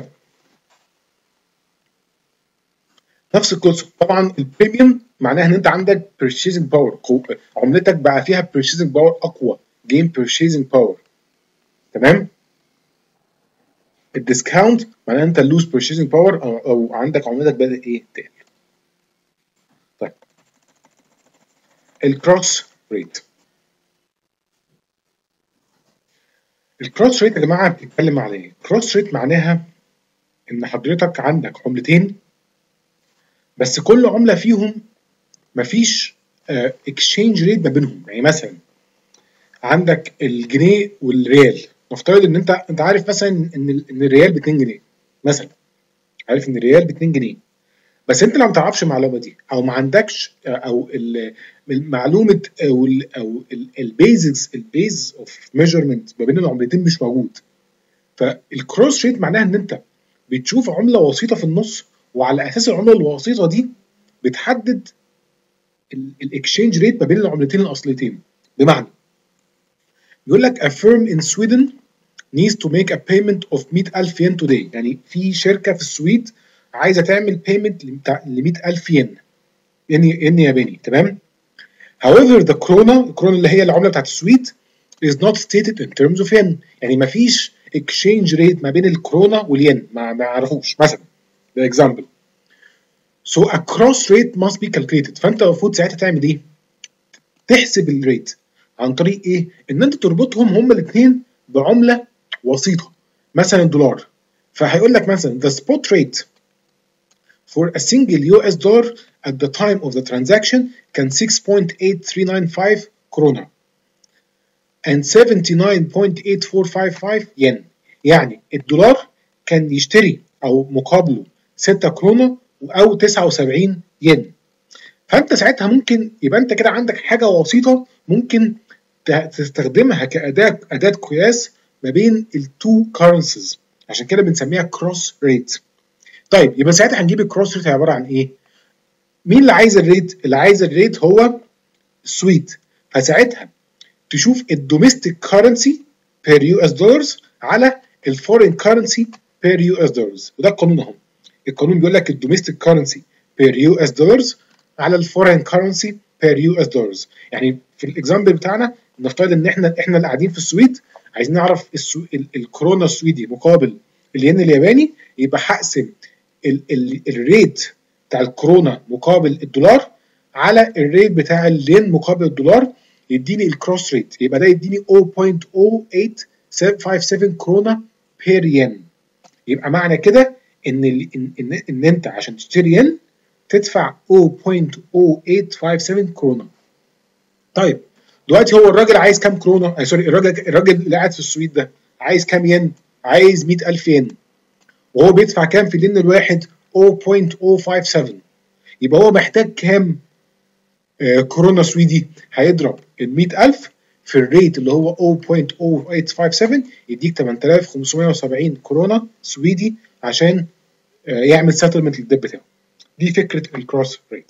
نفس القصه طبعا. البريميوم معناها ان انت عندك purchasing باور، عملتك بقى فيها purchasing باور اقوى، gain purchasing باور، تمام؟ الديسكاونت معناها انت lose purchasing باور أو, او عندك عملتك بدات ايه؟ تقل. طيب الكروس ريت. الكروس ريت يا جماعه بتتكلم على ايه؟ الكروس ريت معناها ان حضرتك عندك عملتين بس كل عمله فيهم مفيش اكسشينج ريت ما بينهم. يعني مثلا عندك الجنيه والريال، نفترض ان انت انت عارف مثلا ان ان الريال ب اتنين جنيه مثلا، عارف ان الريال ب اتنين جنيه، بس انت لو ما تعرفش المعلومه دي او ما عندكش او المعلومه او او البيزكس البيز اوف ميجرمنت ما بين العملتين مش موجود. فالكروس ريت معناها ان انت بتشوف عمله وسيطه في النص، وعلى اساس العمله الوسيطه دي بتحدد الاكسشينج ريت ما بين العملتين الاصليتين. بمعنى يقول لك a firm in Sweden needs to make a payment of مئة ألف ين today. يعني في شركه في السويد عايزه تعمل بيمنت ل مئة ألف ين ين ين ياباني، تمام؟ however the krona الكورونا اللي هي العمله بتاعت السويد is not stated in terms of yen. يعني ما فيش اكسشينج ريت ما بين الكورونا والين، ما ما يعرفوش مثلا. ده example. So a cross rate must be calculated. فانت المفروض ساعتها تعمل ايه؟ تحسب الريت عن طريق ايه؟ ان انت تربطهم هما الاثنين بعمله وسيطه، مثلا الدولار. فهيقول لك مثلا the spot rate for a single يو إس dollar at the time of the transaction كان six point eight three nine five كورونا and seventy-nine point eight four five five ين. يعني الدولار كان يشتري او مقابله ستة كورونا او تسعة وسبعين ين. فانت ساعتها ممكن يبقى انت كده عندك حاجه وسيطه ممكن تستخدمها كاداه اداه قياس ما بين التو كارنسيز، عشان كده بنسميها كروس ريت. طيب يبقى ساعتها هنجيب الكروس ريت عباره عن ايه؟ مين اللي عايز الريت؟ اللي عايز الريت هو السويد. فساعتها تشوف الدوميستيك كارنسي بير يو اس دولارز على الفورين كارنسي بير يو اس دولارز، وده القانون اهو. القانون بيقول لك الدوميستيك كارنسي بير يو اس دولارز على الفورين كارنسي بير يو اس دولارز. يعني في الاكزامبل بتاعنا نفترض ان احنا احنا اللي قاعدين في السويد عايزين نعرف السو... ال... الكورونا السويدي مقابل الين الياباني، يبقى هقسم ال... ال... الريت بتاع الكورونا مقابل الدولار على الريت بتاع الين مقابل الدولار، يديني الكروس ريت. يبقى ده يديني صفر فاصلة صفر ثمانية خمسة سبعة كورونا بير ين. يبقى معنى كده ان ال... ان ان, إن انت عشان تشتري ين تدفع صفر فاصلة صفر ثمانية خمسة سبعة كورونا. طيب دلوقتي هو الراجل عايز كام كورونا؟ آه سوري الراجل الراجل اللي قاعد في السويد ده عايز كام ين؟ عايز مئة ألف ين. وهو بيدفع كام في الين الواحد؟ صفر فاصلة صفر خمسة سبعة. يبقى هو محتاج كام آه كورونا سويدي؟ هيضرب ال مئة ألف في الريت اللي هو صفر فاصلة صفر ثمانية خمسة سبعة، يديك ثمانية آلاف وخمسمائة وسبعين كورونا سويدي عشان آه يعمل سيتلمنت للديب بتاعه. دي فكره الكروس ريت.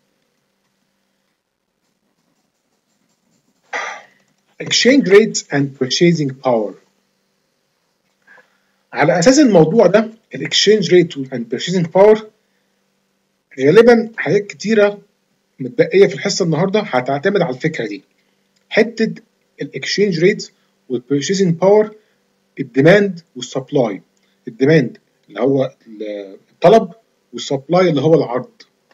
exchange rates and purchasing power. على اساس الموضوع ده الاكسشينج ريت and purchasing power غالبا حاجات كتيره متبقيه في الحصه النهارده هتعتمد على الفكره دي. حته الاكسشينج ريت والبيرشيزنج باور، الديماند والسبلاي. الديماند اللي هو الطلب والسبلاي اللي هو العرض.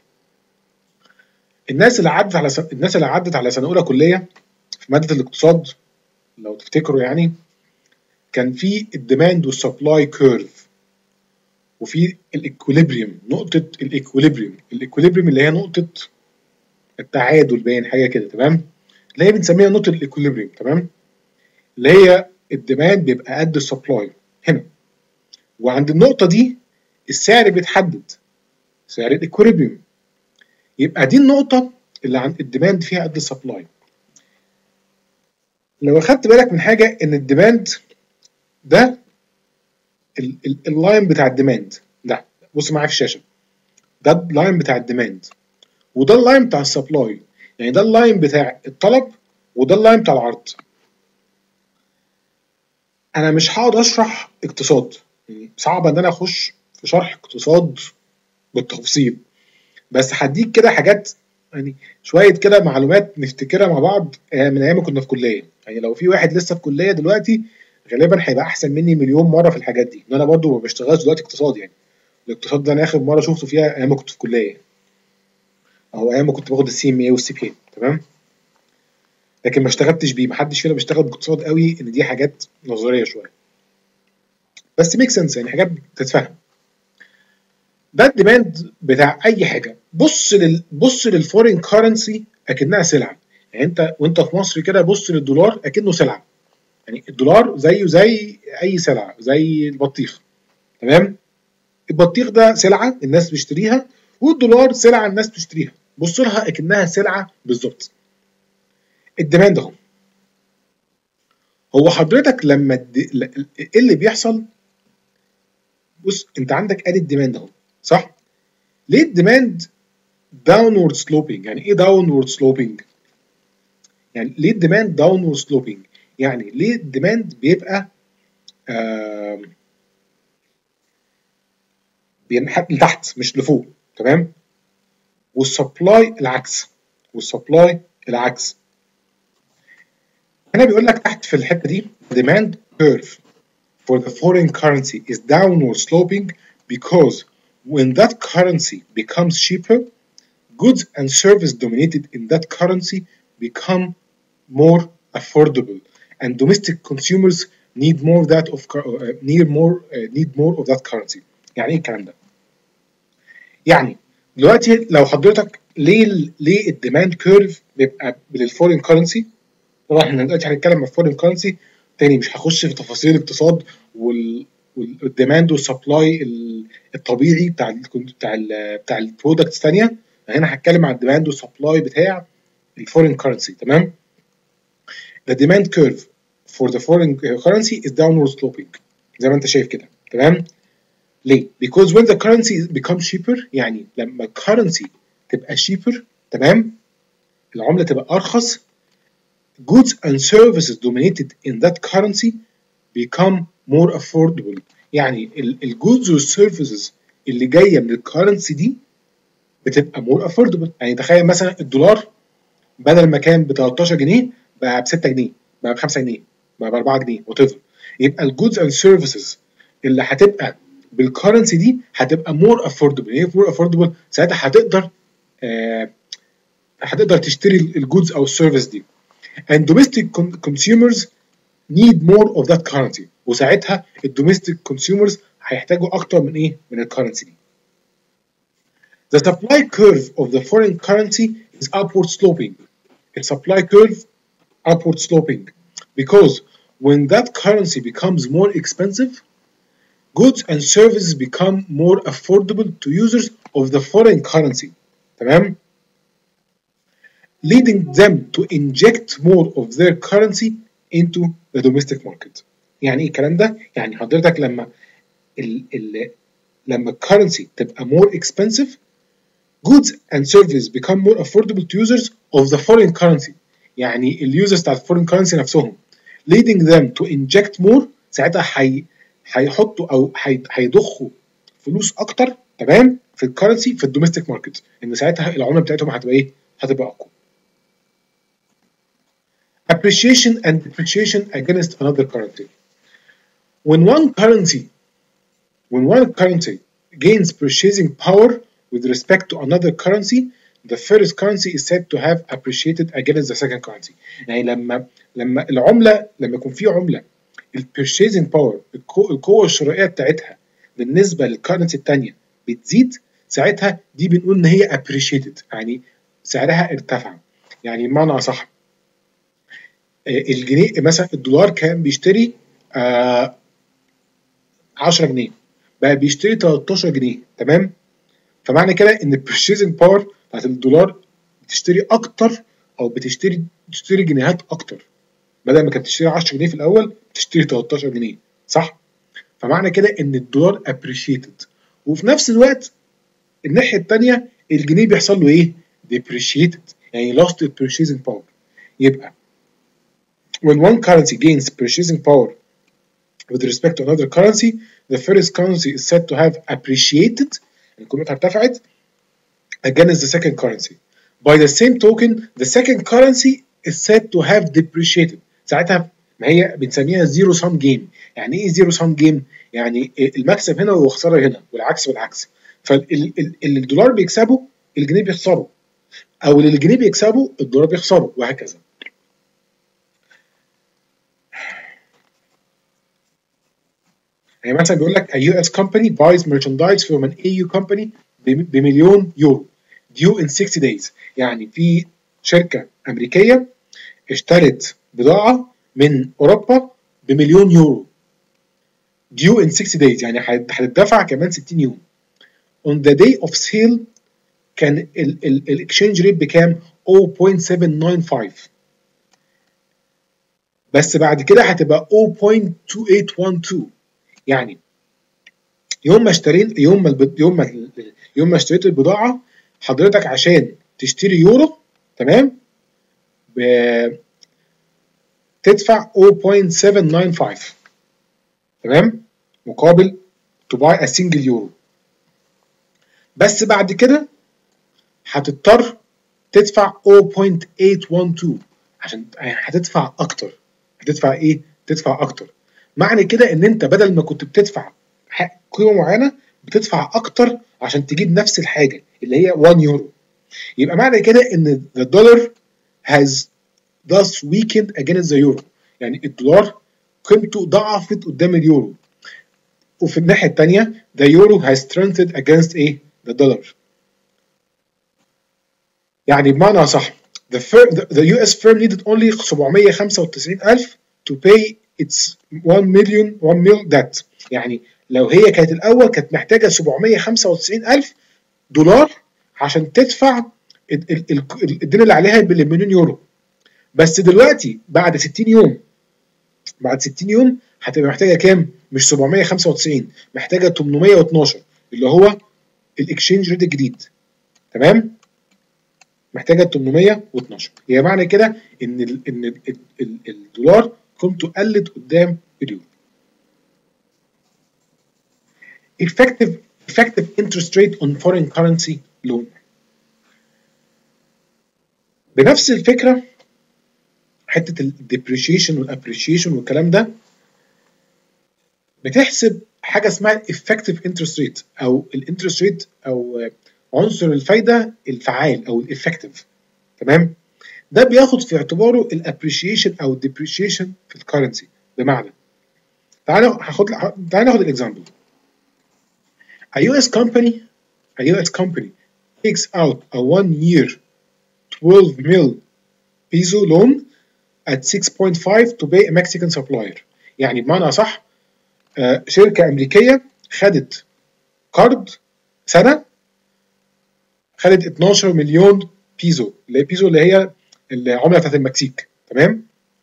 الناس اللي عدت على س... الناس اللي عدت على سنه اولى كليه في ماده الاقتصاد لو تفتكروا يعني، كان في الديماند والسبلاي كيرف وفي الايكوليبريم، نقطه الايكوليبريم. الايكوليبريم اللي هي نقطه التعادل باين حاجه كده، تمام؟ اللي هي بنسميها نقطه الايكوليبريم، تمام؟ اللي هي الديماند بيبقى قد السبلاي هنا، وعند النقطه دي السعر بيتحدد، سعر الايكوليبريم. يبقى دي النقطه اللي عند الديماند فيها قد السبلاي. لو اخدت بالك من حاجه ان الديماند ده اللاين بتاع الديماند ده، بص معايا في الشاشه، ده اللاين بتاع الديماند وده اللاين بتاع السبلاي. يعني ده اللاين بتاع الطلب وده اللاين بتاع العرض. انا مش هقعد اشرح اقتصاد، يعني صعب ان انا اخش في شرح اقتصاد بالتفصيل، بس هديك كده حاجات يعني شويه كده معلومات نفتكرها مع بعض من ايام ما كنا في كليه. يعني لو في واحد لسه في كليه دلوقتي غالبا هيبقى احسن مني مليون مره في الحاجات دي، لان انا برضو ما بشتغلش دلوقتي اقتصاد. يعني الاقتصاد ده انا اخر مره شفته فيها ايام ما كنت في كليه، او ايام ما كنت باخد السي ام اي والسي بي، تمام؟ لكن ما اشتغلتش بيه. محدش فينا بيشتغل باقتصاد قوي، ان دي حاجات نظريه شويه بس ميك سنس، يعني حاجات بتتفهم. ده الديماند بتاع اي حاجه. بص لل بص للفورين كارنسي اكنها سلعه. يعني انت وانت في مصر كده بص للدولار اكنه سلعه. يعني الدولار زيه زي اي سلعه، زي البطيخ، تمام؟ البطيخ ده سلعه الناس بتشتريها، والدولار سلعه الناس بتشتريها. بص لها اكنها سلعه بالظبط. الديماند اهو. هو حضرتك لما ايه اللي بيحصل؟ بص انت عندك ادي الديماند اهو، صح؟ ليه الديماند داونورد سلوبينج؟ يعني ايه داونورد سلوبينج؟ يعني ليه الديماند داونورد سلوبينج؟ يعني ليه الديماند بيبقى آه بينحت لتحت مش لفوق، تمام؟ والسبلاي العكس، والسبلاي العكس. هنا بيقول لك تحت في الحته دي demand curve for the foreign currency is downward sloping because when that currency becomes cheaper, goods and services dominated in that currency become more affordable, and domestic consumers need more that of uh, need more uh, need more of that currency. يعني ايه الكلام ده؟ يعني دلوقتي لو حضرتك ليه ليه الديماند كيرف بيبقى للفورين كرنسي؟ طبعا احنا دلوقتي هنتكلم عن الفورين كرنسي تاني، مش هخش في تفاصيل الاقتصاد وال والديماند والسبلاي الطبيعي بتاع ال بتاع ال بتاع البرودكتس الثانيه. هنا هتكلم عن الديماند والسبلاي بتاع الفورين كرنسي. تمام. The demand curve for the foreign currency is downward sloping زي ما انت شايف كده. تمام. ليه؟ because when the currency becomes cheaper، يعني لما currency تبقى cheaper، تمام، العملة تبقى أرخص، goods and services dominated in that currency become more affordable. يعني ال goods والservices اللي جاية من الكرنسي دي بتبقى more affordable. يعني تخيل مثلا الدولار بدل ما كان ب تلتاشر جنيه بقى ب ستة جنيه، بقى ب خمسة جنيه، بقى ب أربعة جنيه whatever. يبقى ال goods and services اللي هتبقى بالكرنسي دي هتبقى more affordable. يعني more affordable ساعتها هتقدر آه هتقدر تشتري الجودز او السيرفيس دي. and domestic consumers need more of that currency. وساعتها الدوميستيك consumers هيحتاجوا اكتر من ايه؟ من الكرنسي دي. The supply curve of the foreign currency is upward sloping. The supply curve upward sloping because when that currency becomes more expensive, goods and services become more affordable to users of the foreign currency. تمام؟ leading them to inject more of their currency into the domestic market. يعني ايه الكلام ده؟ يعني حضرتك لما ال ال لما الكرنسي تبقى more expensive, goods and services become more affordable to users of the foreign currency. يعني اليوزرز بتاع الفورين كرنسي نفسهم leading them to inject more، ساعتها حي هيحطوا او هيضخوا فلوس اكتر، تمام، في الكرنسي في الدوميستيك ماركت، ان ساعتها العمله بتاعتهم هتبقى ايه؟ هتبقى اقوى. Appreciation and depreciation against another currency. When one currency, when one currency gains purchasing power with respect to another currency, the first currency is said to have appreciated against the second currency. يعني لما لما العملة لما يكون في عملة ال purchasing power القوة الشرائية بتاعتها بالنسبة للكرنسي الثانية بتزيد، ساعتها دي بنقول إن هي appreciated، يعني سعرها ارتفع. يعني بمعنى أصح الجنيه مثلا الدولار كان بيشتري آه عشرة جنيه، بقى بيشتري تلتاشر جنيه، تمام. فمعنى كده ان البرشيزنج باور بتاعت الدولار بتشتري اكتر او بتشتري بتشتري جنيهات اكتر، بدل ما كانت بتشتري عشرة جنيه في الاول بتشتري تلتاشر جنيه، صح؟ فمعنى كده ان الدولار ابريشيتد، وفي نفس الوقت الناحيه الثانيه الجنيه بيحصل له ايه؟ ديبريشيتد، يعني لاست البرشيزنج باور. يبقى when one currency gains purchasing power with respect to another currency, the first currency is said to have appreciated، يعني قيمتها ارتفعت against the second currency. By the same token, the second currency is said to have depreciated. ساعتها ما هي بنسميها zero sum game. يعني ايه zero sum game؟ يعني المكسب هنا والخسارة هنا والعكس بالعكس. فالدولار بيكسبه الجنيه بيخسره، او اللي الجنيه بيكسبه الدولار بيخسره، وهكذا. يعني مثلا بيقول لك a U S company buys merchandise from an E U company بمليون يورو due in sixty days. يعني في شركة أمريكية اشترت بضاعة من أوروبا بمليون يورو due in sixty days، يعني هتدفع كمان ستين يوم. on the day of sale كان الاكسشينج ريت بكام؟ zero point seven nine five، بس بعد كده هتبقى zero point two eight one two. يعني يوم ما اشتريت يوم ما البض... يوم ما يوم ما اشتريت البضاعه حضرتك عشان تشتري يورو، تمام، ب... تدفع zero point seven nine five، تمام، مقابل to buy a single يورو. بس بعد كده هتضطر تدفع zero point eight one two عشان هتدفع اكتر. هتدفع ايه؟ تدفع اكتر. معنى كده ان انت بدل ما كنت بتدفع قيمه معينه بتدفع اكتر عشان تجيب نفس الحاجه اللي هي واحد يورو. يبقى معنى كده ان the dollar has thus weakened against the euro، يعني الدولار قيمته ضعفت قدام اليورو. وفي الناحيه الثانيه the euro has strengthened against ايه؟ the dollar. يعني بمعنى صح the, the U S firm needed only سبعمية وخمسة وتسعين ألف to pay its one million one mil debt. يعني لو هي كانت الاول كانت محتاجه سبعمية وخمسة وتسعين ألف دولار عشان تدفع الدين اللي عليها بالمليون يورو، بس دلوقتي بعد ستين يوم بعد ستين يوم هتبقى محتاجه كام؟ مش سبعمية وخمسة وتسعين، محتاجه تمنمية واتناشر اللي هو الاكسشينج ريت الجديد. تمام؟ محتاجه تمنمية واتناشر. هي معنى كده ان ال ان ال ال الدولار قيمته قلت قدام اليورو. effective effective interest rate on foreign currency loan. بنفس الفكره حته الديبريشيشن والابريشيشن والكلام ده، بتحسب حاجه اسمها effective interest rate او الانترست ريت او عنصر الفايده الفعال او الافكتيف. تمام؟ ده بياخد في اعتباره الابريشيشن او الديبريشيشن في الكرنسي. بمعنى تعالى هاخد تعالى ناخد الاكزامبل. A U S company a U S company takes out a one year twelve mil peso loan at six point five to pay a Mexican supplier. يعني بمعنى صح آه شركة أمريكية خدت قرض سنة، خدت اتناشر مليون بيزو، اللي هي بيزو اللي هي العملة بتاعت المكسيك. تمام؟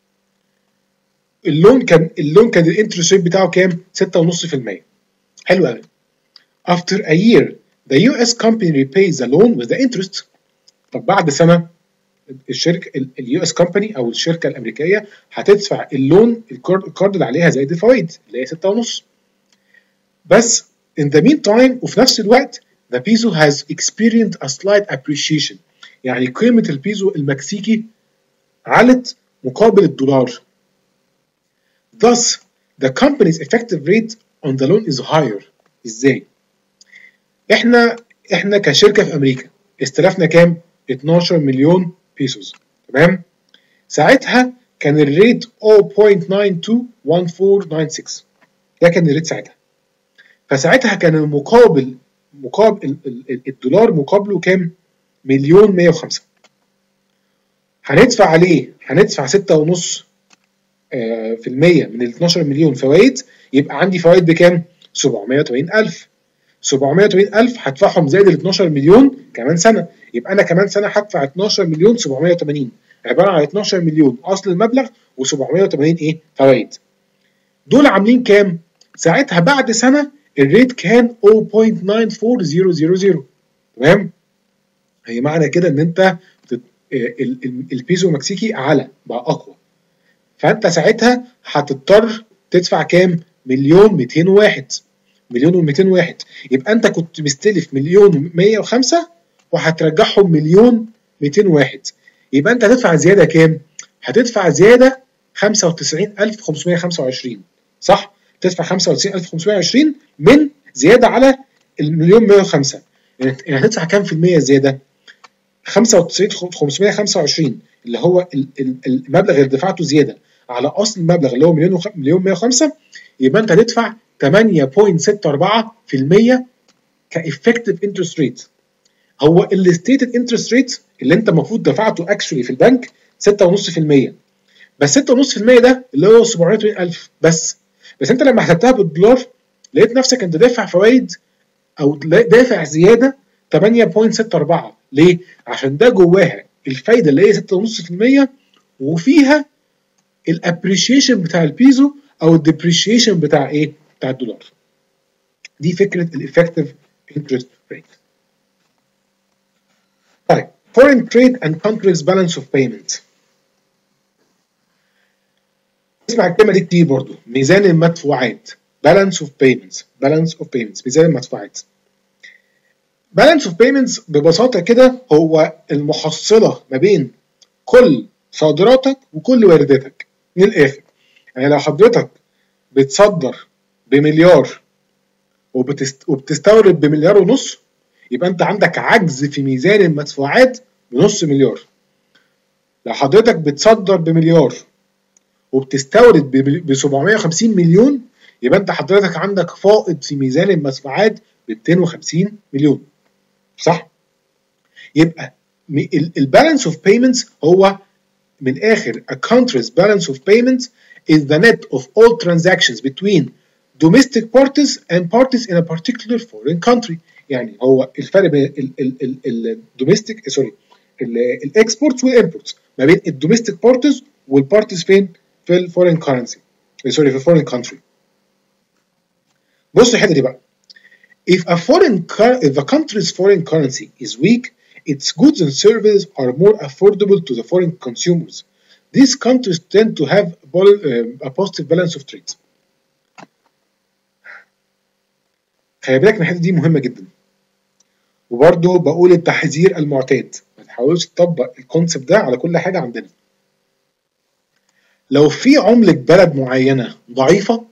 اللون كان اللون كان الانترست ريت بتاعه كام؟ ستة فاصلة خمسة في المية. حلو قوي. After a year the U S company repays the loan with the interest. طب بعد سنة الشركة ال يو إس company أو الشركة الأمريكية هتدفع اللون القرض اللي عليها زائد الفوائد اللي هي ستة ونص. بس in the meantime وفي نفس الوقت the peso has experienced a slight appreciation. يعني قيمة البيزو المكسيكي علت مقابل الدولار. Thus the company's effective rate on the loan is higher. ازاي؟ احنا احنا كشركة في أمريكا استلفنا كام؟ اتناشر مليون بيسوس. تمام؟ ساعتها كان الريت صفر فاصلة تسعة اتنين واحد أربعة تسعة ستة. ده كان الريت ساعتها. فساعتها كان المقابل مقابل الدولار مقابله كام؟ مليون مية وخمسة. هندفع عليه هندفع ستة فاصلة خمسة في المية من ال اتناشر مليون فوائد، يبقى عندي فوائد بكام؟ سبعمية وتمانين ألف. سبعمية وتمانين ألف هدفعهم زائد ال اتناشر مليون كمان سنة، يبقى أنا كمان سنة هدفع اتناشر مليون سبعمية وتمانين، عبارة عن اتناشر مليون أصل المبلغ وسبعمية وتمانين إيه؟ فوائد. دول عاملين كام؟ ساعتها بعد سنة الريت كان صفر فاصلة تسعة أربعة صفر صفر. تمام؟ هي معنى كده إن أنت البيزو المكسيكي أعلى بقى أقوى. فأنت ساعتها هتضطر تدفع كام؟ مليون ميتين وواحد. مليون وميتين وواحد. يبقى أنت كنت مستلف مليون مية وخمسة وهترجعهم مليون ميتين وواحد. يبقى أنت هتدفع زيادة كام؟ هتدفع زيادة خمسة وتسعين ألف وخمسمية وخمسة وعشرين. صح؟ تدفع خمسة وتسعين ألف وخمسمية وعشرين من زيادة على المليون مية وخمسة. يعني هتدفع كام في المية زيادة؟ خمسة وتسعين ألف وخمسمية وخمسة وعشرين اللي هو المبلغ اللي دفعته زيادة على أصل المبلغ اللي هو مليون مليون مية وخمسة. يبقى أنت هتدفع تمانية فاصلة ستة أربعة في المية كإفكتيف انترست ريت. هو الستيتد انترست ريت اللي أنت المفروض دفعته اكشولي في البنك ستة فاصلة خمسة في المية، بس ستة فاصلة خمسة في المية ده اللي هو سبعمية وتمانين ألف بس. بس أنت لما حسبتها بالدولار لقيت نفسك أنت دافع فوائد أو دافع زيادة تمانية فاصلة ستة أربعة. ليه؟ عشان ده جواها الفايدة اللي هي ستة فاصلة خمسة في المية وفيها الابريشيشن بتاع البيزو او الديبريشيشن بتاع ايه؟ بتاع الدولار. دي فكرة الافكتيف انترست ريت. طيب foreign trade and countries balance of payment. اسمع الكلمة دي كتير برضو. ميزان المدفوعات balance of payments balance of payments ميزان المدفوعات. balance of payments ببساطة كده هو المحصلة ما بين كل صادراتك وكل وارداتك. من الآخر يعني لو حضرتك بتصدر بمليار وبتست... وبتستورد بمليار ونص، يبقى أنت عندك عجز في ميزان المدفوعات بنص مليار. لو حضرتك بتصدر بمليار وبتستورد ب سبعمية وخمسين مليون، يبقى أنت حضرتك عندك فائض في ميزان المدفوعات ب ميتين وخمسين مليون. صح؟ يبقى البالانس اوف بيمنتس هو من الآخر a country's balance of payments is the net of all transactions between domestic parties and parties in a particular foreign country. يعني هو الفرق بين الدوميستيك سوري الاكسبورتس والامبورتس ما بين الدوميستيك بارتيز والبارتيز فين؟ في الفورين كرنسي سوري في الفورين كونتري. بص الحته دي بقى. If a foreign if a country's foreign currency is weak, its goods and services are more affordable to the foreign consumers. These countries tend to have a positive balance of trade. خلي بالك من الحته دي مهمه جدا. وبرده بقول التحذير المعتاد، ما تحاولش تطبق الكونسبت ده على كل حاجه عندنا. لو في عمله بلد معينه ضعيفه،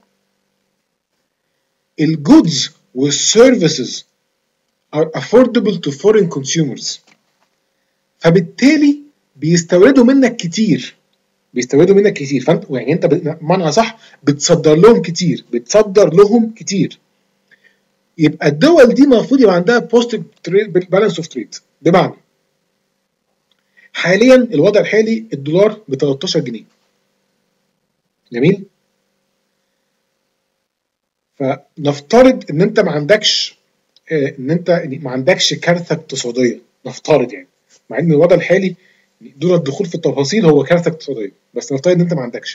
الجودز والسيرفيسز are affordable to foreign consumers، فبالتالي بيستوردوا منك كتير بيستوردوا منك كتير فانت يعني انت بمعنى صح بتصدر لهم كتير بتصدر لهم كتير يبقى الدول دي المفروض يبقى عندها بوزيتيف بالانس اوف تريد. بمعنى حاليا الوضع الحالي الدولار ب تلتاشر جنيه. جميل؟ فنفترض ان انت ما عندكش ان انت ما عندكش كارثه اقتصاديه، نفترض يعني، مع ان الوضع الحالي دون الدخول في التفاصيل هو كارثه اقتصاديه، بس نفترض ان انت ما عندكش.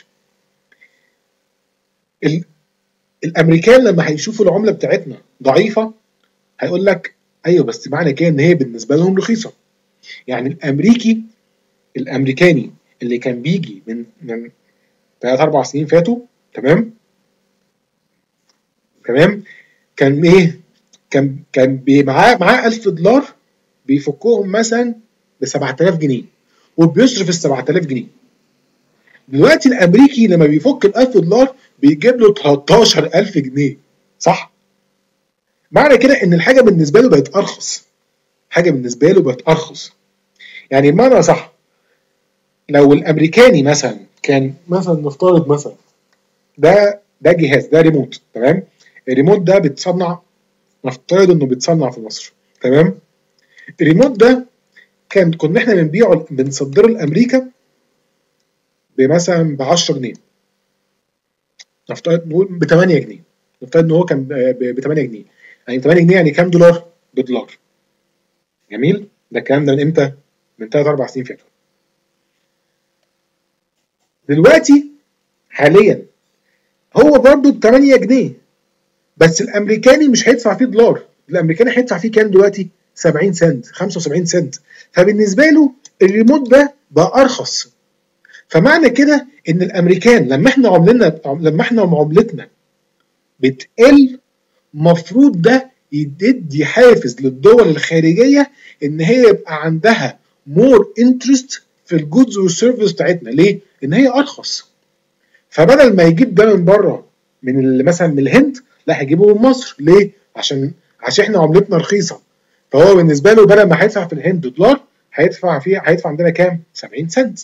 ال... الامريكان لما هيشوفوا العمله بتاعتنا ضعيفه هيقول لك ايوه بس معنى كده ان هي بالنسبه لهم رخيصه. يعني الامريكي الامريكاني اللي كان بيجي من من ثلاث اربع سنين فاتوا، تمام؟ تمام؟ كان ايه؟ كان كان معاه معاه ألف دولار بيفكوهم مثلا ب سبعة آلاف جنيه وبيصرف ال سبعة آلاف جنيه. دلوقتي الامريكي لما بيفك ال ألف دولار بيجيب له تلتاشر ألف جنيه، صح؟ معنى كده ان الحاجه بالنسبه له بقت ارخص. حاجه بالنسبه له بقت ارخص. يعني بمعنى صح لو الامريكاني مثلا كان مثلا نفترض مثلا ده ده جهاز، ده ريموت، تمام؟ الريموت ده بيتصنع، نفترض انه بيتصنع في مصر، تمام؟ الريموت ده كان كنا احنا بنبيعه بنصدره لامريكا بمثلا ب عشرة جنيه، نفترض نقول ب تمانية جنيه، نفترض ان هو كان ب تمانية جنيه، يعني تمانية جنيه يعني كام دولار؟ بدولار. جميل؟ ده الكلام ده من امتى؟ من ثلاث اربع سنين فاتوا. دلوقتي حاليا هو برضه ب تمانية جنيه، بس الامريكاني مش هيدفع فيه دولار، الامريكاني هيدفع فيه كام دلوقتي؟ سبعين سنت، خمسة وسبعين سنت. فبالنسبه له الريموت ده بقى ارخص. فمعنى كده ان الامريكان لما احنا عملنا لما احنا عملتنا بتقل، مفروض ده يدي حافز للدول الخارجيه ان هي يبقى عندها مور انترست في الجودز والسيرفيس بتاعتنا. ليه؟ ان هي ارخص. فبدل ما يجيب ده من بره من مثلا من الهند، لا هيجيبه من مصر. ليه؟ عشان عشان احنا عملتنا رخيصه. فهو بالنسبه له بدل ما هيدفع في الهند دولار هيدفع فيه هيدفع عندنا كام؟ سبعين سنت.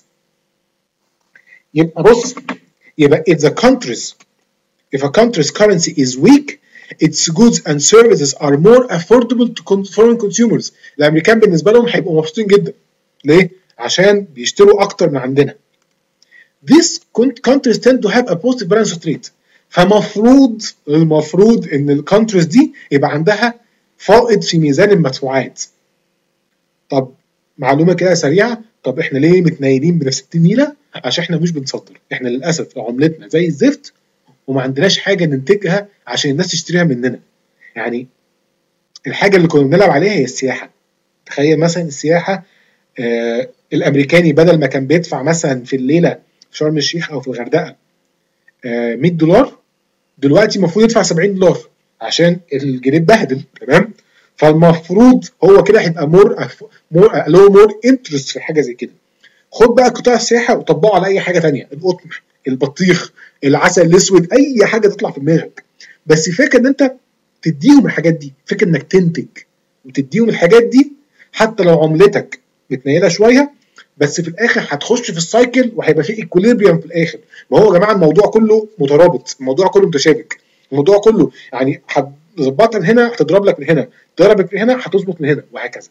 يبقى بص، يبقى if the countries if a country's currency is weak, its goods and services are more affordable to foreign consumers. الامريكان بالنسبه لهم هيبقوا مبسوطين جدا. ليه؟ عشان بيشتروا اكتر من عندنا. These countries tend to have a positive balance of trade. فمفروض المفروض ان الكونتريز دي يبقى عندها فائض في ميزان المدفوعات. طب معلومه كده سريعه، طب احنا ليه متنيلين بنفس ستين نيله؟ عشان احنا مش بنصدر، احنا للاسف عملتنا زي الزفت وما عندناش حاجه ننتجها عشان الناس تشتريها مننا. يعني الحاجه اللي كنا بنلعب عليها هي السياحه. تخيل مثلا السياحه، آه الامريكاني بدل ما كان بيدفع مثلا في الليله في شرم الشيخ او في الغردقه آه مية دولار، دلوقتي المفروض يدفع سبعين دولار عشان الجنيه اتبهدل، تمام؟ فالمفروض هو كده هيبقى مور مور له مور انترست في حاجه زي كده. خد بقى قطاع السياحه وطبقه على اي حاجه ثانيه، القطن، البطيخ، العسل الاسود، اي حاجه تطلع في دماغك. بس فكره ان انت تديهم الحاجات دي، فكره انك تنتج وتديهم الحاجات دي حتى لو عملتك متنيله شويه، بس في الاخر هتخش في السايكل وهيبقى في ايكوليبريم في الاخر. ما هو يا جماعه الموضوع كله مترابط، الموضوع كله متشابك، الموضوع كله يعني هتظبطها من هنا هتضرب لك من هنا، ضربت من هنا هتظبط من هنا، وهكذا.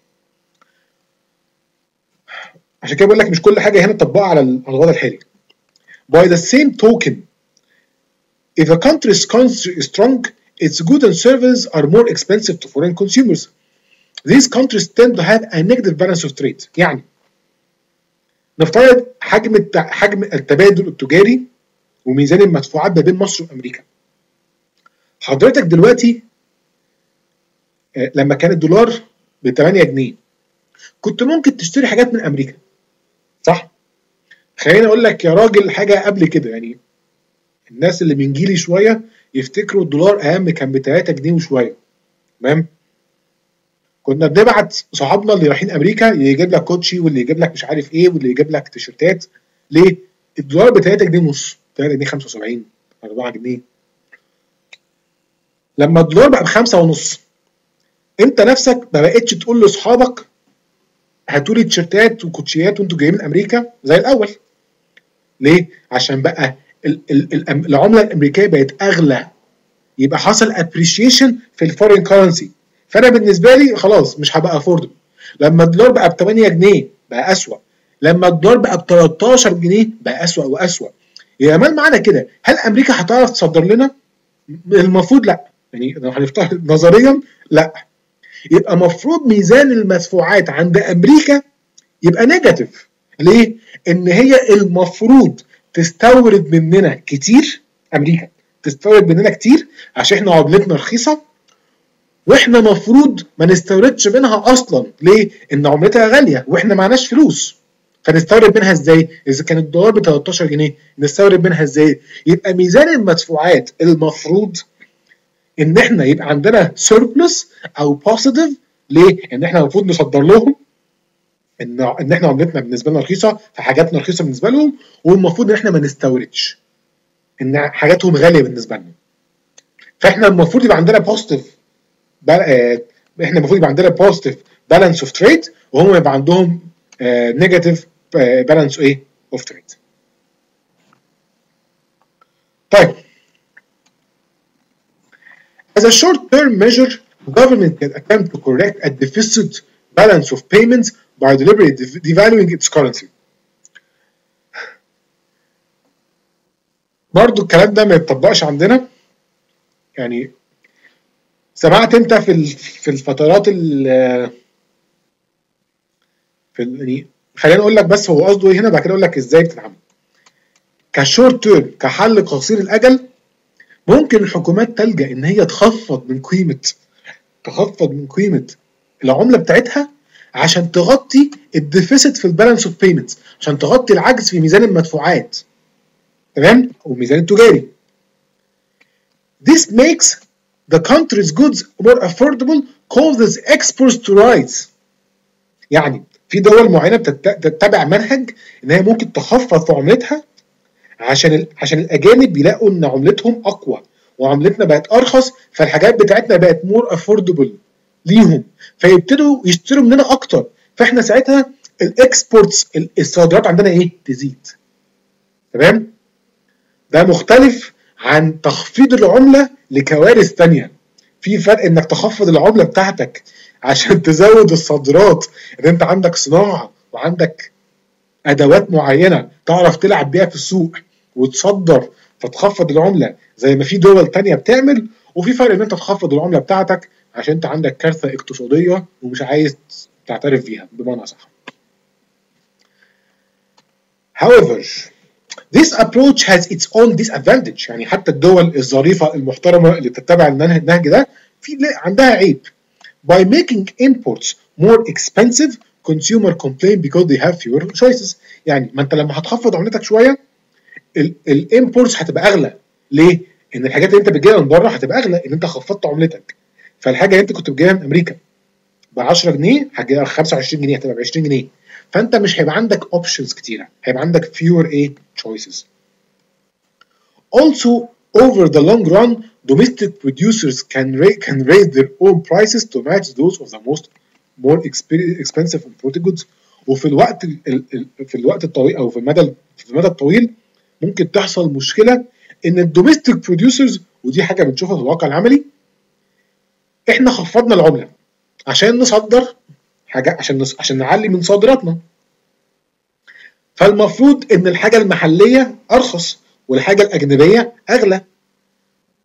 عشان كده بقول لك مش كل حاجه هنا تطبقها على الوضع الحالي. By the same token, if a country's currency is strong, its goods and services are more expensive to foreign consumers. These countries tend to have a negative balance of trade. يعني نفترض حجم الت... حجم التبادل التجاري وميزان المدفوعات ما بين مصر وامريكا. حضرتك دلوقتي لما كان الدولار ب تمانية جنيه كنت ممكن تشتري حاجات من امريكا، صح؟ خليني اقول لك يا راجل حاجه قبل كده، يعني الناس اللي من جيلي شويه يفتكروا الدولار اهم كان ب تلاتة جنيه وشويه، تمام؟ كنا بنبعت صحابنا اللي رايحين امريكا يجيب لك كوتشي واللي يجيب لك مش عارف ايه واللي يجيب لك تيشيرتات. ليه؟ الدولار ب تلاتة جنيه ونص، تلاتة جنيه خمسة وسبعين، أربعة جنيه. لما الدولار بقى ب خمسة ونص انت نفسك ما بقتش تقول لاصحابك هاتوا لي تيشيرتات وكوتشيات وانتوا جايين من امريكا زي الاول. ليه؟ عشان بقى ال ال ال العمله الامريكيه بقت اغلى، يبقى حصل ابريشيشن في الفورين كرنسي، فانا بالنسبه لي خلاص مش هبقى افوردبل. لما الدولار بقى ب تمانية جنيه بقى اسوأ، لما الدولار بقى ب تلتاشر جنيه بقى اسوأ واسوأ. يا مان معنى كده هل امريكا هتعرف تصدر لنا؟ المفروض لا، يعني لو هنفترض نظريا لا. يبقى المفروض ميزان المدفوعات عند امريكا يبقى نيجاتيف. ليه؟ ان هي المفروض تستورد مننا كتير، امريكا تستورد مننا كتير عشان احنا عملتنا رخيصه، واحنا المفروض ما نستوردش منها اصلا. ليه؟ ان عملتها غاليه واحنا معناش فلوس، فنستورد منها ازاي؟ اذا كان الدولار ب تلتاشر جنيه نستورد منها ازاي؟ يبقى ميزان المدفوعات المفروض ان احنا يبقى عندنا سيربلس او بوزيتيف. ليه؟ ان احنا المفروض نصدر لهم، ان ان احنا عملتنا بالنسبه لنا رخيصه فحاجاتنا رخيصه بالنسبه لهم، والمفروض ان احنا ما نستوردش، ان حاجاتهم غاليه بالنسبه لنا. فاحنا المفروض يبقى عندنا بوزيتيف، احنا المفروض يبقى عندنا بوزيتيف بالانس اوف تريد، وهم يبقى عندهم نيجاتيف بالانس ايه اوف تريد. طيب as a short-term measure, the government can attempt to correct a deficit balance of payments by deliberately devaluing its currency. برضو الكلام ده ما يتطبقش عندنا. يعني سمعت انت في في الفترات ال في يعني خلينا اقول لك بس هو قصده ايه هنا، بعد كده اقول لك ازاي بتتعمل. كشورت تيرم، كحل قصير الاجل، ممكن الحكومات تلجأ ان هي تخفض من قيمه تخفض من قيمه العمله بتاعتها عشان تغطي الديفيسيت في البالانس اوف بيمنتس، عشان تغطي العجز في ميزان المدفوعات، تمام؟ والميزان التجاري. This makes the country's goods more affordable, causes exports to rise. يعني في دول معينه بتتبع منهج ان هي ممكن تخفض في عملتها عشان عشان الاجانب يلاقوا ان عملتهم اقوى وعملتنا بقت ارخص، فالحاجات بتاعتنا بقت مور افوردبل ليهم، فيبتدوا يشتروا مننا اكتر، فاحنا ساعتها الاكسبورتس الصادرات عندنا ايه؟ تزيد. تمام؟ ده مختلف عن تخفيض العمله لكوارث ثانيه. في فرق انك تخفض العمله بتاعتك عشان تزود الصادرات، ان انت عندك صناعه وعندك ادوات معينه تعرف تلعب بيها في السوق وتصدر فتخفض العمله زي ما في دول تانية بتعمل، وفي فرق ان انت تخفض العمله بتاعتك عشان انت عندك كارثه اقتصاديه ومش عايز تعترف بيها بمعنى صح. However, this approach has its own disadvantage. يعني حتى الدول الظريفه المحترمه اللي بتتبع النهج ده في عندها عيب. By making imports more expensive, consumer complain because they have fewer choices. يعني ما انت لما هتخفض عملتك شويه الامبورتس هتبقى اغلى. ليه؟ ان الحاجات اللي انت بتجيبها من بره هتبقى اغلى ان انت خفضت عملتك. فالحاجه اللي انت كنت بتجيبها من امريكا ب عشرة جنيه هتجيبها ب خمسة وعشرين جنيه، هتبقى ب عشرين جنيه. فانت مش هيبقى عندك اوبشنز كتيره، هيبقى عندك fewer ايه choices. Also over the long run, domestic producers can raise, can raise their own prices to match those of the most more expensive imported goods. وفي الوقت ال في الوقت الطويل او في المدى في المدى الطويل ممكن تحصل مشكله ان الدوميستيك بروديوسرز، ودي حاجه بنشوفها في الواقع العملي، احنا خفضنا العمله عشان نصدر حاجه، عشان نص... عشان نعلي من صادراتنا. فالمفروض ان الحاجه المحليه ارخص والحاجه الاجنبيه اغلى.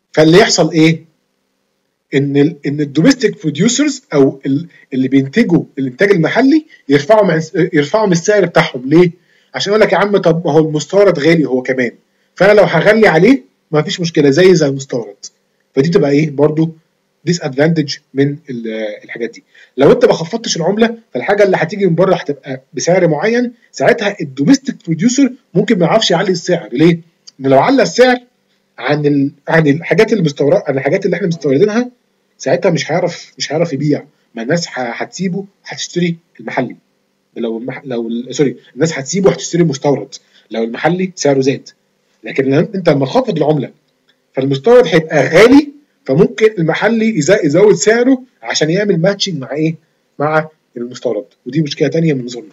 فاللي يحصل ايه؟ ان ال ان الدوميستيك بروديوسرز او اللي بينتجوا الانتاج المحلي يرفعوا من يرفعوا من السعر بتاعهم. ليه؟ عشان يقول لك يا عم طب ما هو المستورد غالي هو كمان، فانا لو هغلي عليه ما فيش مشكله زي زي المستورد. فدي تبقى ايه برضو ديس ادفانتج من الحاجات دي. لو انت ما خفضتش العمله فالحاجه اللي هتيجي من بره هتبقى بسعر معين، ساعتها الدوميستيك بروديوسر ممكن ما يعرفش يعلي السعر. ليه؟ ان لو على السعر عن ال... عن الحاجات اللي مستورده عن الحاجات اللي احنا مستوردينها، ساعتها مش هيعرف مش هيعرف يبيع، ما الناس هتسيبه هتشتري المحلي. لو المح... لو ال... سوري الناس هتسيبه هتشتري المستورد لو المحلي سعره زاد. لكن انت لما تخفض العمله فالمستورد هيبقى غالي، فممكن المحلي يزود سعره عشان يعمل ماتشنج مع ايه؟ مع المستورد، ودي مشكله ثانيه من نظامنا.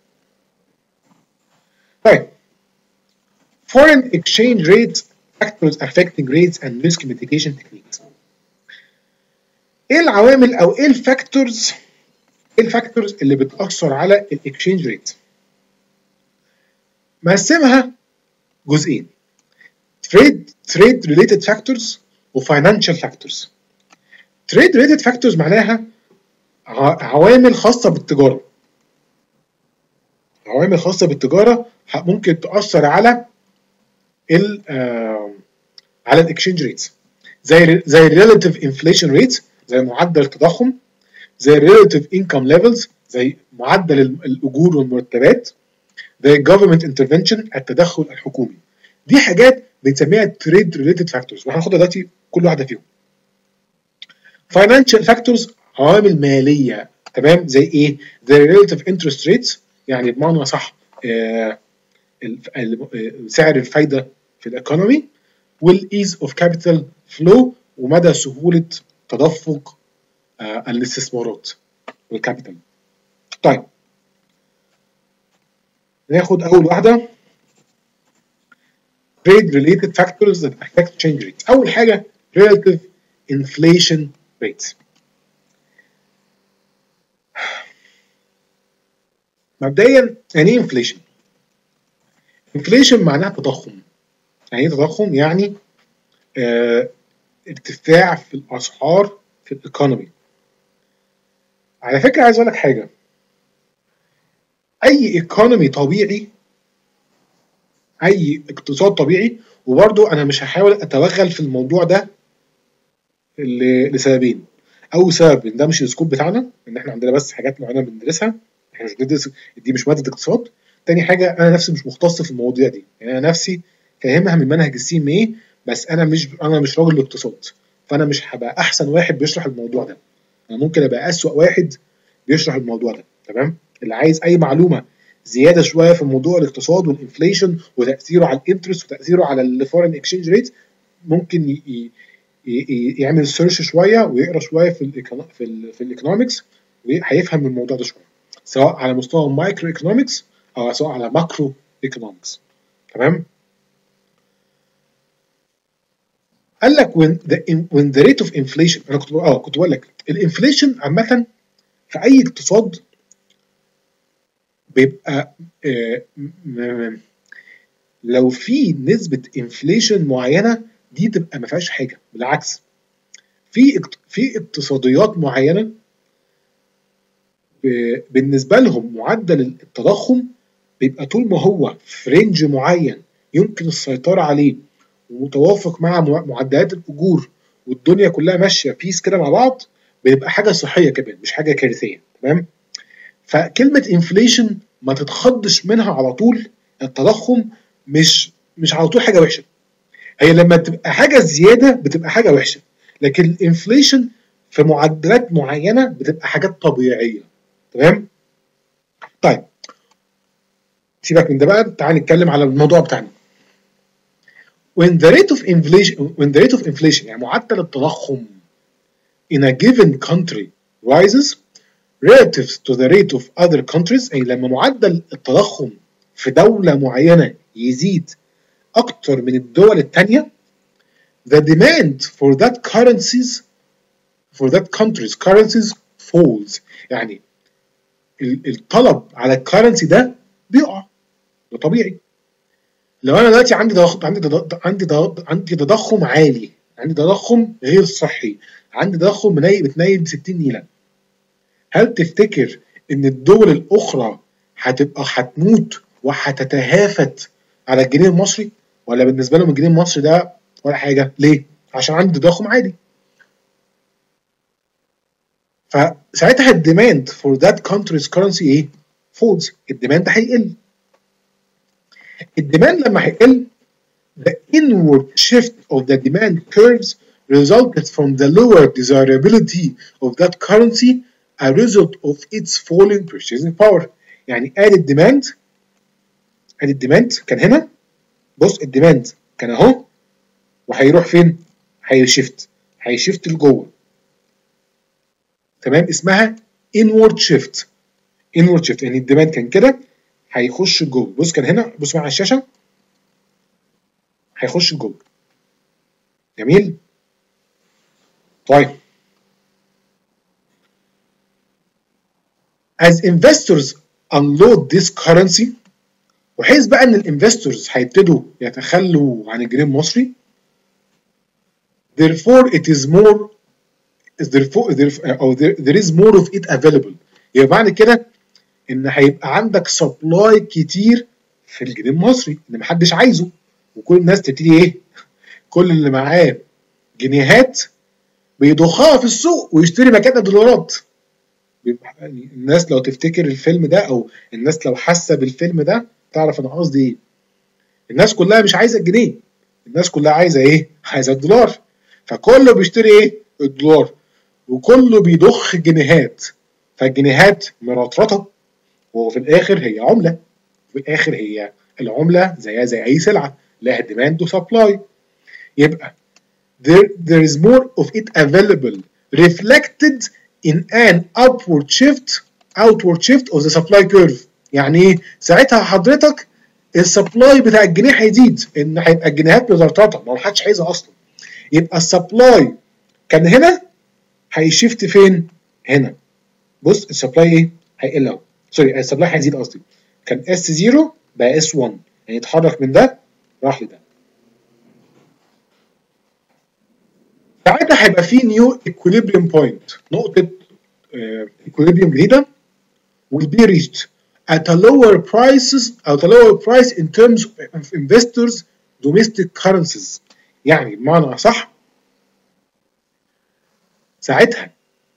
طيب foreign exchange rates factors affecting rates and risk mitigation techniques. ايه العوامل او ايه الفاكتورز ايه الفاكتورز اللي بتاثر على الاكسشينج ريت؟ مقسمها جزئين: trade trade related factors وفاينانشال فاكتورز. trade related factors معناها عوامل خاصه بالتجاره. عوامل خاصه بالتجاره ممكن تاثر على ال على الاكسشينج ريتس، زي زي الريلاتيف انفليشن ريت، زي معدل التضخم، زي الريلاتيف انكم ليفلز، زي معدل الاجور والمرتبات، زي government intervention التدخل الحكومي. دي حاجات بنسميها trade related factors، وهناخدها دلوقتي كل واحده فيهم. financial factors عوامل ماليه، تمام، زي ايه؟ زي relative interest rates، يعني بمعنى صح آه سعر الفايده في الايكونومي، والايز اوف كابيتال فلو ومدى سهوله تدفق آه الاستثمارات والكابيتال. طيب ناخد اول واحده trade related factors that affect exchange rates. اول حاجه relative inflation rates. مبدئيا يعني ايه inflation؟ inflation معناها تضخم. يعني ايه تضخم؟ يعني اه ارتفاع في الاسعار في الايكونومي. على فكره عايز اقول لك حاجه، اي ايكونومي طبيعي، اي اقتصاد طبيعي، وبرضو انا مش هحاول اتوغل في الموضوع ده لسببين. اول سبب ان ده مش السكوب بتاعنا، ان احنا عندنا بس حاجات معينه بندرسها، احنا مش بندرس، دي مش ماده اقتصاد. تاني حاجه انا نفسي مش مختص في المواضيع دي، يعني انا نفسي فاهمها من منهج السي ام اي، بس انا مش انا مش راجل اقتصاد، فانا مش هبقى احسن واحد بيشرح الموضوع ده، انا ممكن ابقى اسوأ واحد بيشرح الموضوع ده. تمام؟ اللي عايز اي معلومه زياده شويه في موضوع الاقتصاد والانفليشن وتاثيره على الانترست وتاثيره على الفورين اكسشينج ريت، ممكن ي ي ي يعمل سيرش شويه ويقرا شويه في ال في ال في الايكونومكس، وهيفهم الموضوع ده شويه، سواء على مستوى مايكرو ايكونومكس او سواء على ماكرو ايكونومكس. تمام؟ قال لك when the when the rate of inflation، انا كنت اه كنت بقول لك الانفليشن عامه في اي اقتصاد بيبقى آه لو في نسبه انفليشن معينه دي تبقى ما فيهاش حاجه، بالعكس في في اقتصاديات معينه بالنسبه لهم معدل التضخم بيبقى طول ما هو في رينج معين يمكن السيطره عليه ومتوافق مع معدلات الاجور والدنيا كلها ماشيه بيس كده مع بعض، بيبقى حاجه صحيه كمان مش حاجه كارثيه. تمام؟ فكلمه انفليشن ما تتخضش منها على طول. التضخم مش مش على طول حاجه وحشه، هي لما تبقى حاجه زياده بتبقى حاجه وحشه، لكن الانفليشن في معدلات معينه بتبقى حاجات طبيعيه. تمام؟ طيب سيبك من ده بقى، تعال نتكلم على الموضوع بتاعنا. when the rate of inflation when the rate of inflation يعني معدل التضخم in a given country rises relative to the rate of other countries، يعني لما معدل التضخم في دولة معينة يزيد أكتر من الدول التانية، the demand for that currencies for that country's currencies falls، يعني الطلب على الكرنسي ده بيقع، ده طبيعي. لو انا دلوقتي عندي ضغط عندي ضغط عندي ضغط عندي تضخم عالي عندي تضخم غير صحي، عندي تضخم بتنيل ب ستين نيله. هل تفتكر ان الدول الاخرى هتبقى هتموت وهتتهافت على الجنيه المصري، ولا بالنسبه لهم الجنيه المصري ده ولا حاجه؟ ليه؟ عشان عندي تضخم عادي. فساعتها الديماند فور ذات country's currency ايه؟ فولز. الديماند هيقل. الديماند لما هيقل the inward shift of the demand curves resulted from the lower desirability of that currency a result of its falling purchasing power. يعني ادي الديماند، ادي الديماند كان هنا، بص الديماند كان اهو، وهيروح فين؟ هيشفت، هيشفت لجوه. تمام، اسمها inward shift. inward shift يعني الديماند كان كده هيخش لجوه. بص كان هنا، بص معايا على الشاشه، هيخش لجوه. جميل؟ طيب as investors unload this currency، وحيث بقى ان الانفستورز هيبتدوا يتخلوا عن الجنيه المصري، therefore it is more therefore او there, there is more of it available. يبقى معنى كده ان هيبقى عندك سبلاي كتير في الجنيه المصري ان محدش عايزه، وكل الناس تبتدي ايه؟ كل اللي معاه جنيهات بيضخها في السوق ويشتري مكانها دولارات. الناس لو تفتكر الفيلم ده، او الناس لو حاسه بالفيلم ده تعرف انا قصدي ايه. الناس كلها مش عايزه الجنيه، الناس كلها عايزه ايه؟ عايزه الدولار. فكله بيشتري ايه؟ الدولار، وكله بيضخ جنيهات، فالجنيهات مرطرطه، وفي الاخر هي عمله، في الاخر هي العمله زيها زي اي سلعه لها ديماند وسبلاي. يبقى there, there is more of it available reflected in an upward shift outward shift of the supply curve. يعني ايه؟ ساعتها حضرتك السبلاي بتاع الجنيه هيزيد، ان هيبقى الجنيهات مزرططه، ما حدش عايزها اصلا. يبقى السبلاي كان هنا هيشيفت فين؟ هنا. بص السبلاي ايه؟ هيقل اهو، سوري السبلاي هيزيد قصدي، كان اس صفر بقى اس واحد، يعني اتحرك من ده راح لده. ساعتها هيبقى في نيو equilibrium point، نقطه equilibrium جديده will be reached at a lower prices at a lower price in terms of investors domestic currencies. يعني بمعنى اصح ساعتها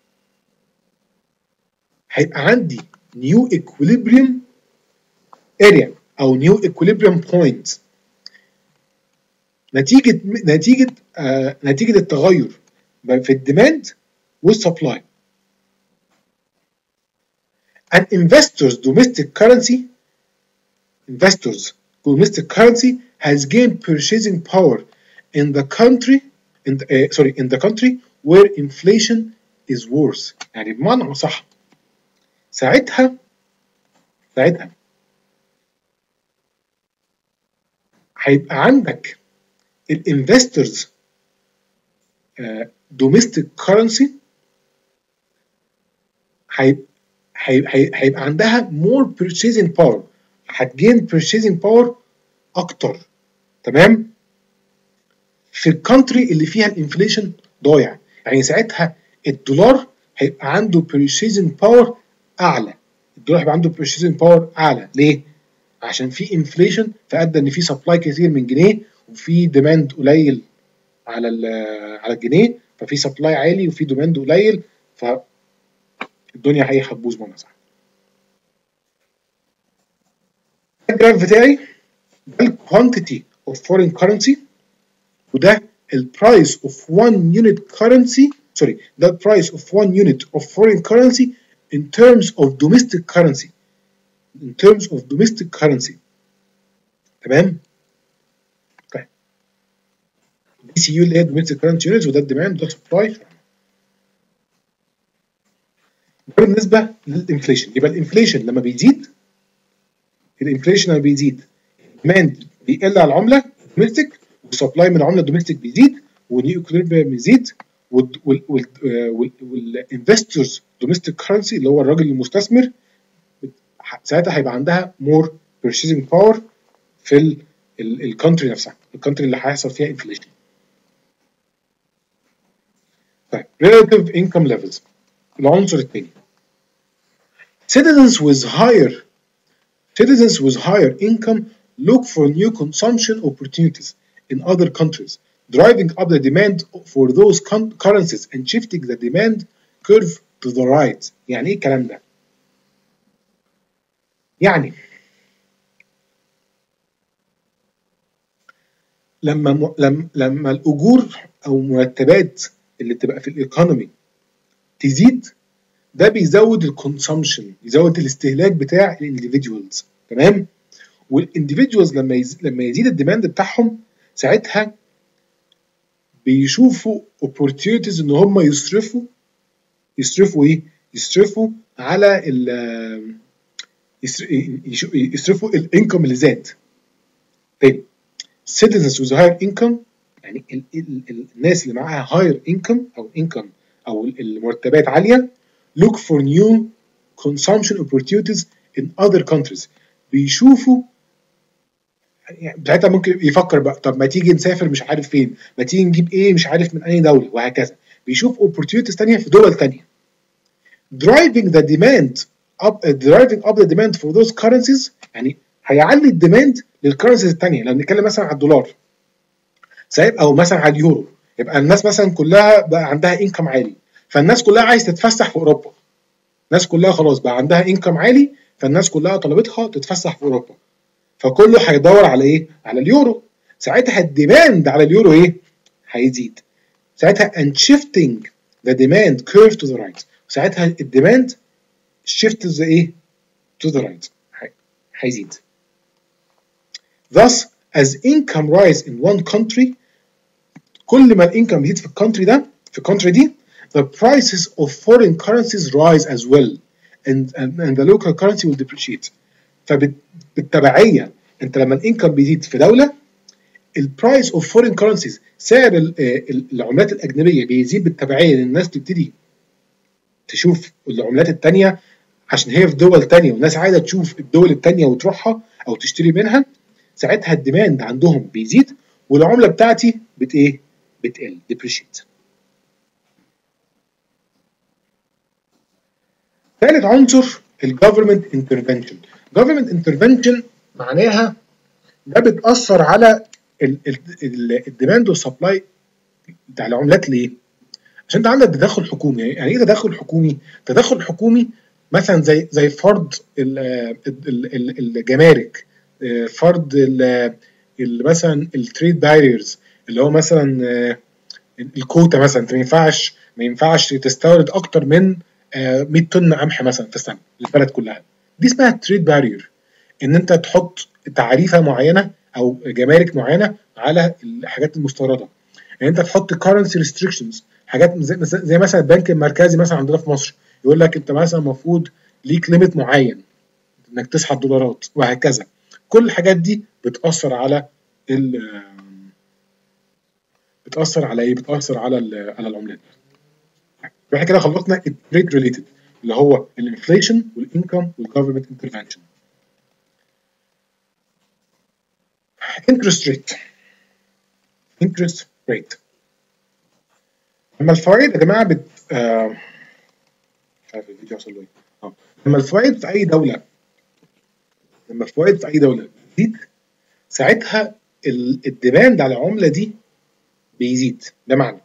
هيبقى عندي new equilibrium area او new equilibrium point نتيجه نتيجه آه نتيجه التغير في الديماند والسبلاي. An investor's domestic currency investors domestic currency has gained purchasing power in the country in the, uh, sorry in the country where inflation is worse. يعني بمعنى صح ساعتها ساعتها هيبقى عندك الانفسترز domestic currency هيبقى عندها more purchasing power، هتجين purchasing power اكتر. تمام، في الكونتري اللي فيها الانفليشن ضايع. يعني ساعتها الدولار هيبقى عنده purchasing power اعلى، الدولار هيبقى عنده purchasing power اعلى. ليه؟ عشان في انفليشن، فادى ان في سبلاي كتير من جنيه وفي ديماند قليل على على الجنيه، ففي سبلاي عالي وفي ديماند قليل، فالدنيا هي هتبوظ بمعنى صح. الجراف بتاعي ده الكوانتيتي اوف فورين كرنسي، وده البرايس اوف one unit currency سوري ده البرايس اوف one unit of foreign currency in terms of domestic currency in terms of domestic currency. تمام؟ طيب دي سي يو اللي هي domestic currency units، وده الديماند وده السبلاي. بالنسبه للانفليشن، يبقى الانفليشن لما بيزيد الانفليشن لما بيزيد الديماند بيقل على العمله دوميستيك، والسبلاي من العمله الدوميستيك بيزيد، والنيو اكوليبريم بيزيد، والانفسترز دوميستيك كرنسي اللي هو الراجل المستثمر ساعتها هيبقى عندها مور بيرشيزنج باور في الكونتري نفسها، الكونتري اللي هيحصل فيها انفليشن. طيب relative income levels العنصر الثاني. citizens with higher citizens with higher income look for new consumption opportunities in other countries, driving up the demand for those currencies and shifting the demand curve to the right. يعني ايه الكلام ده؟ يعني لما م... لما لما الاجور او مرتبات اللي بتبقى في الايكونومي تزيد، ده بيزود الكونسومشن، يزود الاستهلاك بتاع الانديفيدوالز، تمام؟ والانديفيدوالز لما يز... لما يزيد الديماند بتاعهم، ساعتها بيشوفوا opportunities ان هم يصرفوا يصرفوا ايه؟ يصرفوا على ال يصرفوا الانكم اللي زاد. طيب citizens with higher income يعني ال ال ال الناس اللي معاها higher income او income او المرتبات عاليه look for new consumption opportunities in other countries. بيشوفوا يعني ساعتها ممكن يفكر بقى، طب ما تيجي نسافر مش عارف فين، ما تيجي نجيب ايه مش عارف من اي دوله، وهكذا. بيشوف opportunities ثانيه في دول ثانيه. driving the demand up driving up the demand for those currencies يعني هيعلي الديماند للكرنسيز الثانيه. لو بنتكلم مثلا على الدولار سايب او مثلا على اليورو، يبقى الناس مثلا كلها بقى عندها انكم عالي، فالناس كلها عايز تتفسح في اوروبا. الناس كلها خلاص بقى عندها انكم عالي، فالناس كلها طلبتها تتفسح في اوروبا، فكله هيدور على ايه؟ على اليورو. ساعتها الديماند على اليورو ايه؟ هيزيد. ساعتها and shifting the demand curve to the right. ساعتها الديماند shift to the ايه؟ to the right. هيزيد. Thus as income rise in one country، كل ما الانكم بيزيد في الكونتري ده في الكونتري دي the prices of foreign currencies rise as well and, and, and the local currency will depreciate. فبالتبعية انت لما الانكم بيزيد في دولة، البرايس اوف فورين كرنسيز سعر العملات الاجنبيه بيزيد بالتبعيه، لان الناس تبتدي تشوف العملات الثانيه عشان هي في دول ثانيه، والناس عايزه تشوف الدول الثانيه وتروحها او تشتري منها. ساعتها الديماند عندهم بيزيد والعمله بتاعتي بت ايه؟ بتقل depreciate. ثالث عنصر الجفرمنت انترفنشن. جفرمنت انترفنشن معناها ده بتاثر على الديماند والسبلاي بتاع العملات. ليه؟ عشان انت عندك تدخل حكومي. يعني ايه تدخل حكومي؟ تدخل حكومي مثلا زي زي فرض الجمارك، فرض مثلا التريد باريرز، اللي هو مثلا الكوتا مثلا. انت ما ينفعش ما ينفعش تستورد اكتر من مية طن قمح مثلا في السنه للبلد كلها. دي اسمها تريد بارير، ان انت تحط تعريفه معينه او جمارك معينه على الحاجات المستورده. يعني انت تحط كارنسي ريستريكشنز، حاجات زي, زي مثلا البنك المركزي مثلا عندنا في مصر يقول لك انت مثلا المفروض ليك ليميت معين انك تسحب دولارات وهكذا. كل الحاجات دي بتاثر على ال بتاثر على ايه؟ بتاثر على على العملات. احنا كده خلصنا التريد ريليتد اللي هو الانفليشن والانكم والجفرمنت انترفنشن. interest rate interest rate لما الفوائد يا جماعه بت آه... مش عارف الفيديو وصل له ايه. لما الفوائد في اي دوله لما الفوائد في اي دوله بتزيد، ساعتها الديماند على العمله دي بيزيد. ده معنى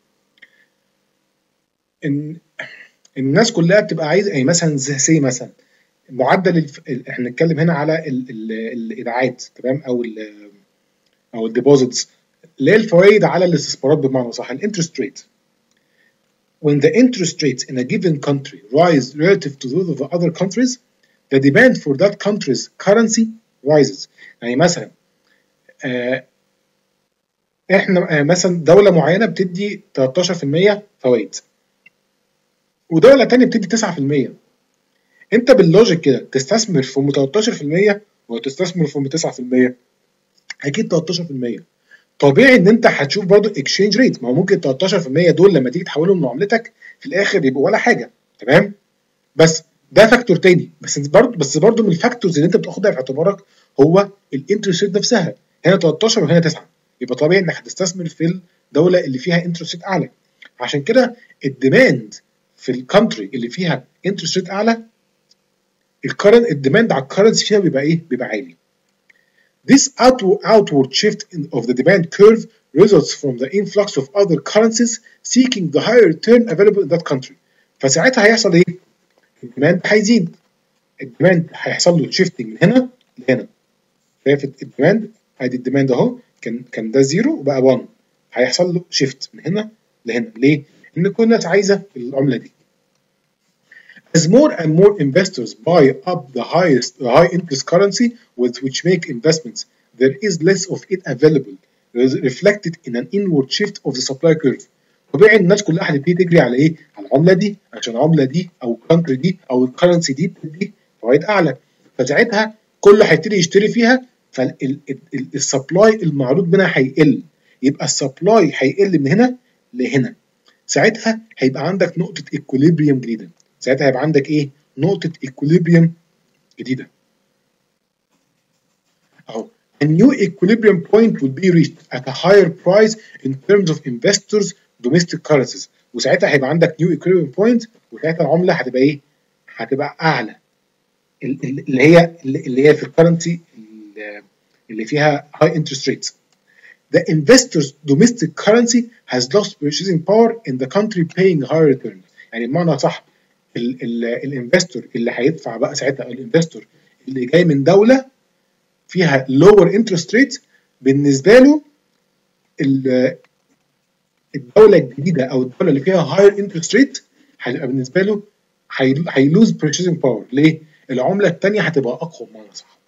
ان الناس كلها بتبقى عايزه يعني مثلا زي مثلا معدل الف... احنا بنتكلم هنا على ال... ال... الايداعات، تمام، او ال... او الديبوزيتس اللي هي الفوائد على الاستثمارات بمعنى صح، الانترست ريت. When the interest rates in a given country rise relative to those of the other countries, the demand for that country's currency rises. يعني مثلا آه احنا آه مثلا دولة معينة بتدي تلتاشر في المية فوائد، ودولة تانية بتدي تسعة في المية. انت باللوجيك كده تستثمر في ام تلتاشر في المية ولا تستثمر في ام تسعة في المية؟ اكيد تلتاشر في المية. طبيعي ان انت هتشوف برضو اكسشينج ريت، ما هو ممكن تلتاشر في المية دول لما تيجي تحولهم لعملتك في الاخر يبقوا ولا حاجه، تمام؟ بس ده فاكتور تاني. بس برضو بس برضو من الفاكتورز اللي انت بتاخدها في اعتبارك هو الانترست ريت نفسها. هنا تلتاشر وهنا تسعة، يبقى طبيعي انك هتستثمر في الدوله اللي فيها انترست ريت اعلى. عشان كده الديماند في الكونتري اللي فيها انترست ريت اعلى، الكرنت الديماند على الكرنسي فيها بيبقى ايه؟ بيبقى عالي. This outward, outward shift in, of the demand curve results from the influx of other currencies seeking the higher return available in that country. فساعتها هيحصل ايه؟ الديماند هيزيد. الديماند هيحصل له شيفتنج من هنا لهنا. شايف الديماند؟ ادي الديماند اهو، كان كان ده زيرو وبقى واحد. هيحصل له شيفت من هنا لهنا. ليه؟ ان كل الناس عايزه العمله دي. As more and more investors buy up the highest the high interest currency with which make investments, there is less of it available, reflected in an inward shift of the supply curve. طبيعي الناس كلها هتبتدي تجري على ايه؟ على العمله دي، عشان العمله دي او الكونتري دي او الكرنسي دي بتدي فوائد اعلى. فساعتها كله هيبتدي يشتري فيها، فالسبلاي المعروض منها هيقل. يبقى السبلاي هيقل من هنا لهنا. ساعتها هيبقى عندك نقطه ايكوليبريم جديده. ساعتها هيبقى عندك ايه؟ نقطة equilibrium جديدة. اهو. A new equilibrium point will be reached at a higher price in terms of investors' domestic currencies. وساعتها هيبقى عندك new equilibrium point، وساعتها العملة هتبقى ايه؟ هتبقى أعلى. اللي هي اللي هي في الكرنسي اللي فيها high interest rates. The investor's domestic currency has lost purchasing power in the country paying higher returns. يعني بمعنى صح، الانفستور اللي هيدفع بقى ساعتها، الانفستور اللي جاي من دوله فيها lower interest rate، بالنسبه له الدوله الجديده او الدوله اللي فيها higher interest rate هيبقى بالنسبه له هيلوز purchasing power. ليه؟ العمله الثانيه هتبقى اقوى بمعنى صح.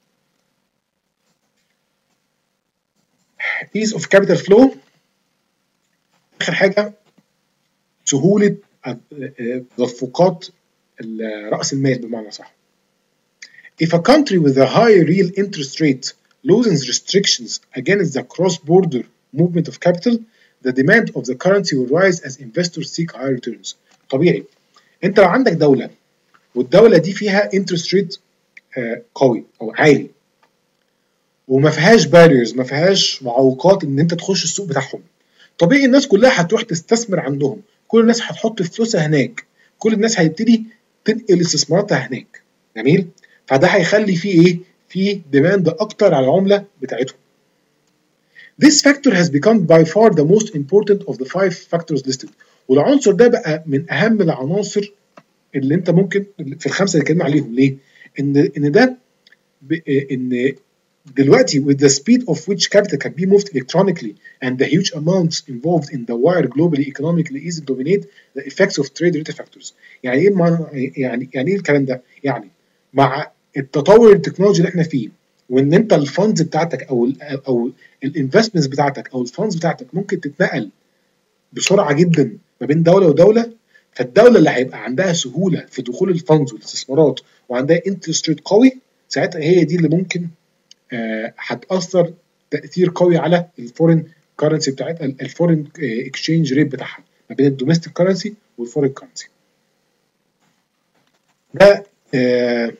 ease of capital flow. اخر حاجه سهوله تدفقات رأس المال بمعنى صح. If a country with a high real interest rate loosens restrictions against the cross-border movement of capital, the demand of the currency will rise as investors seek higher returns. طبيعي. انت لو عندك دولة والدولة دي فيها interest rate قوي او عالي وما فيهاش barriers، ما فيهاش معوقات ان انت تخش السوق بتاعهم، طبيعي الناس كلها هتروح تستثمر عندهم. كل الناس هتحط فلوسها هناك، كل الناس هيبتدي تنقل استثماراتها هناك. جميل؟ فده هيخلي فيه ايه؟ فيه ديماند اكتر على العمله بتاعتهم. This factor has become by far the most important of the five factors listed. والعنصر ده بقى من اهم العناصر اللي انت ممكن في الخمسه اللي اتكلمنا عليهم. ليه؟ ان ان ده ان دلوقتي with the speed of which capital can be moved electronically and the huge amounts involved in the wire globally economically easily dominate the effects of trade related factors. يعني ايه يعني يعني ايه الكلام ده؟ يعني مع التطور التكنولوجي اللي احنا فيه، وان انت الفاندز بتاعتك او ال او الانفستمنتس بتاعتك او الفاندز بتاعتك ممكن تتنقل بسرعه جدا ما بين دوله ودوله، فالدوله اللي هيبقى عندها سهوله في دخول الفاندز والاستثمارات وعندها انترست ريت قوي، ساعتها هي دي اللي ممكن هتأثر آه تأثير قوي على الفورين كارنسي بتاعتها، الفورين اكسشينج ريت بتاعها ما بين الدوميستيك كارنسي والفورين كارنسي. ده آه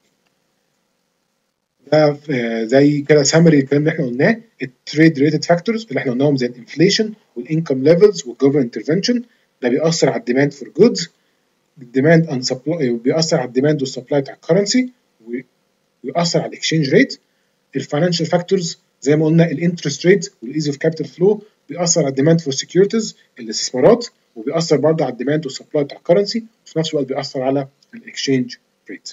ده آه زي كده سامري الكلام اللي احنا قلناه. التريد ريتد فاكتورز اللي احنا قلناهم زي الانفليشن والانكم ليفلز والجوفرمنت انترفنشن، ده بيأثر على الديماند فور جودز، الديماند اند سبلاي، بيأثر على الديماند والسبلاي بتاع الكرنسي، ويأثر على الاكسشينج ريت. الفاينانشال فاكتورز زي ما قلنا الانترست ريت والايز اوف كابيتال فلو، بيأثر على الديماند فور سكيورتيز الاستثمارات، وبيأثر برضه على الديماند والسبلاي بتاع الكرنسي، وفي نفس الوقت بيأثر على الاكسشينج ريت.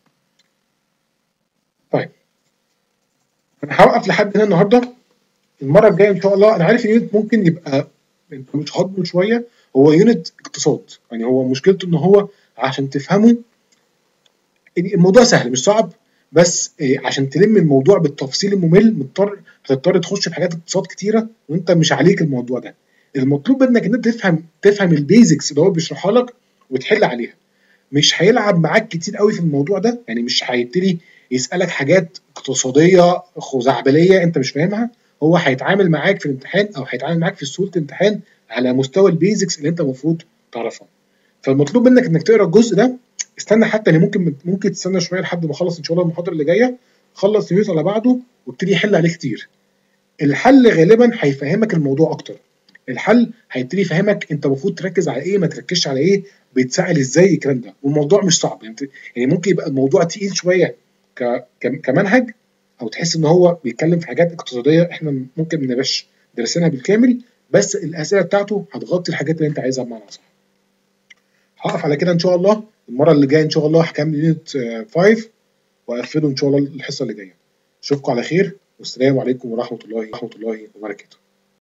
طيب انا هوقف لحد هنا النهارده. المره الجايه ان شاء الله، انا عارف اليونت ممكن يبقى انت مش هضمه شويه، هو يونت اقتصاد، يعني هو مشكلته ان هو عشان تفهمه الموضوع سهل مش صعب، بس عشان تلم الموضوع بالتفصيل الممل مضطر هتضطر تخش في حاجات اقتصاد كتيره وانت مش عليك الموضوع ده. المطلوب منك ان انت تفهم تفهم البيزكس اللي هو بيشرحها لك وتحل عليها. مش هيلعب معاك كتير قوي في الموضوع ده، يعني مش هيبتدي يسالك حاجات اقتصاديه خزعبليه انت مش فاهمها. هو هيتعامل معاك في الامتحان او هيتعامل معاك في سهوله الامتحان على مستوى البيزكس اللي انت المفروض تعرفها. فالمطلوب منك انك تقرا الجزء ده. استنى حتى يعني ممكن ممكن تستنى شويه لحد ما اخلص ان شاء الله المحاضره اللي جايه، خلص اليونت على بعضه وابتدي يحل عليه كتير. الحل غالبا هيفهمك الموضوع اكتر. الحل هيبتدي يفهمك انت المفروض تركز على ايه، ما تركزش على ايه، بيتسال ازاي، الكلام ده. والموضوع مش صعب يعني، يعني ممكن يبقى الموضوع تقيل شويه ك... كمنهج، او تحس ان هو بيتكلم في حاجات اقتصاديه احنا ممكن ما نبقاش درسناها بالكامل، بس الاسئله بتاعته هتغطي الحاجات اللي انت عايزها بمعنى صح. هقف على كده ان شاء الله. المره اللي جايه ان شاء الله هكمل يونت خمسة واقفله ان شاء الله الحصه اللي جايه. اشوفكم على خير، والسلام عليكم ورحمه الله ورحمه الله وبركاته.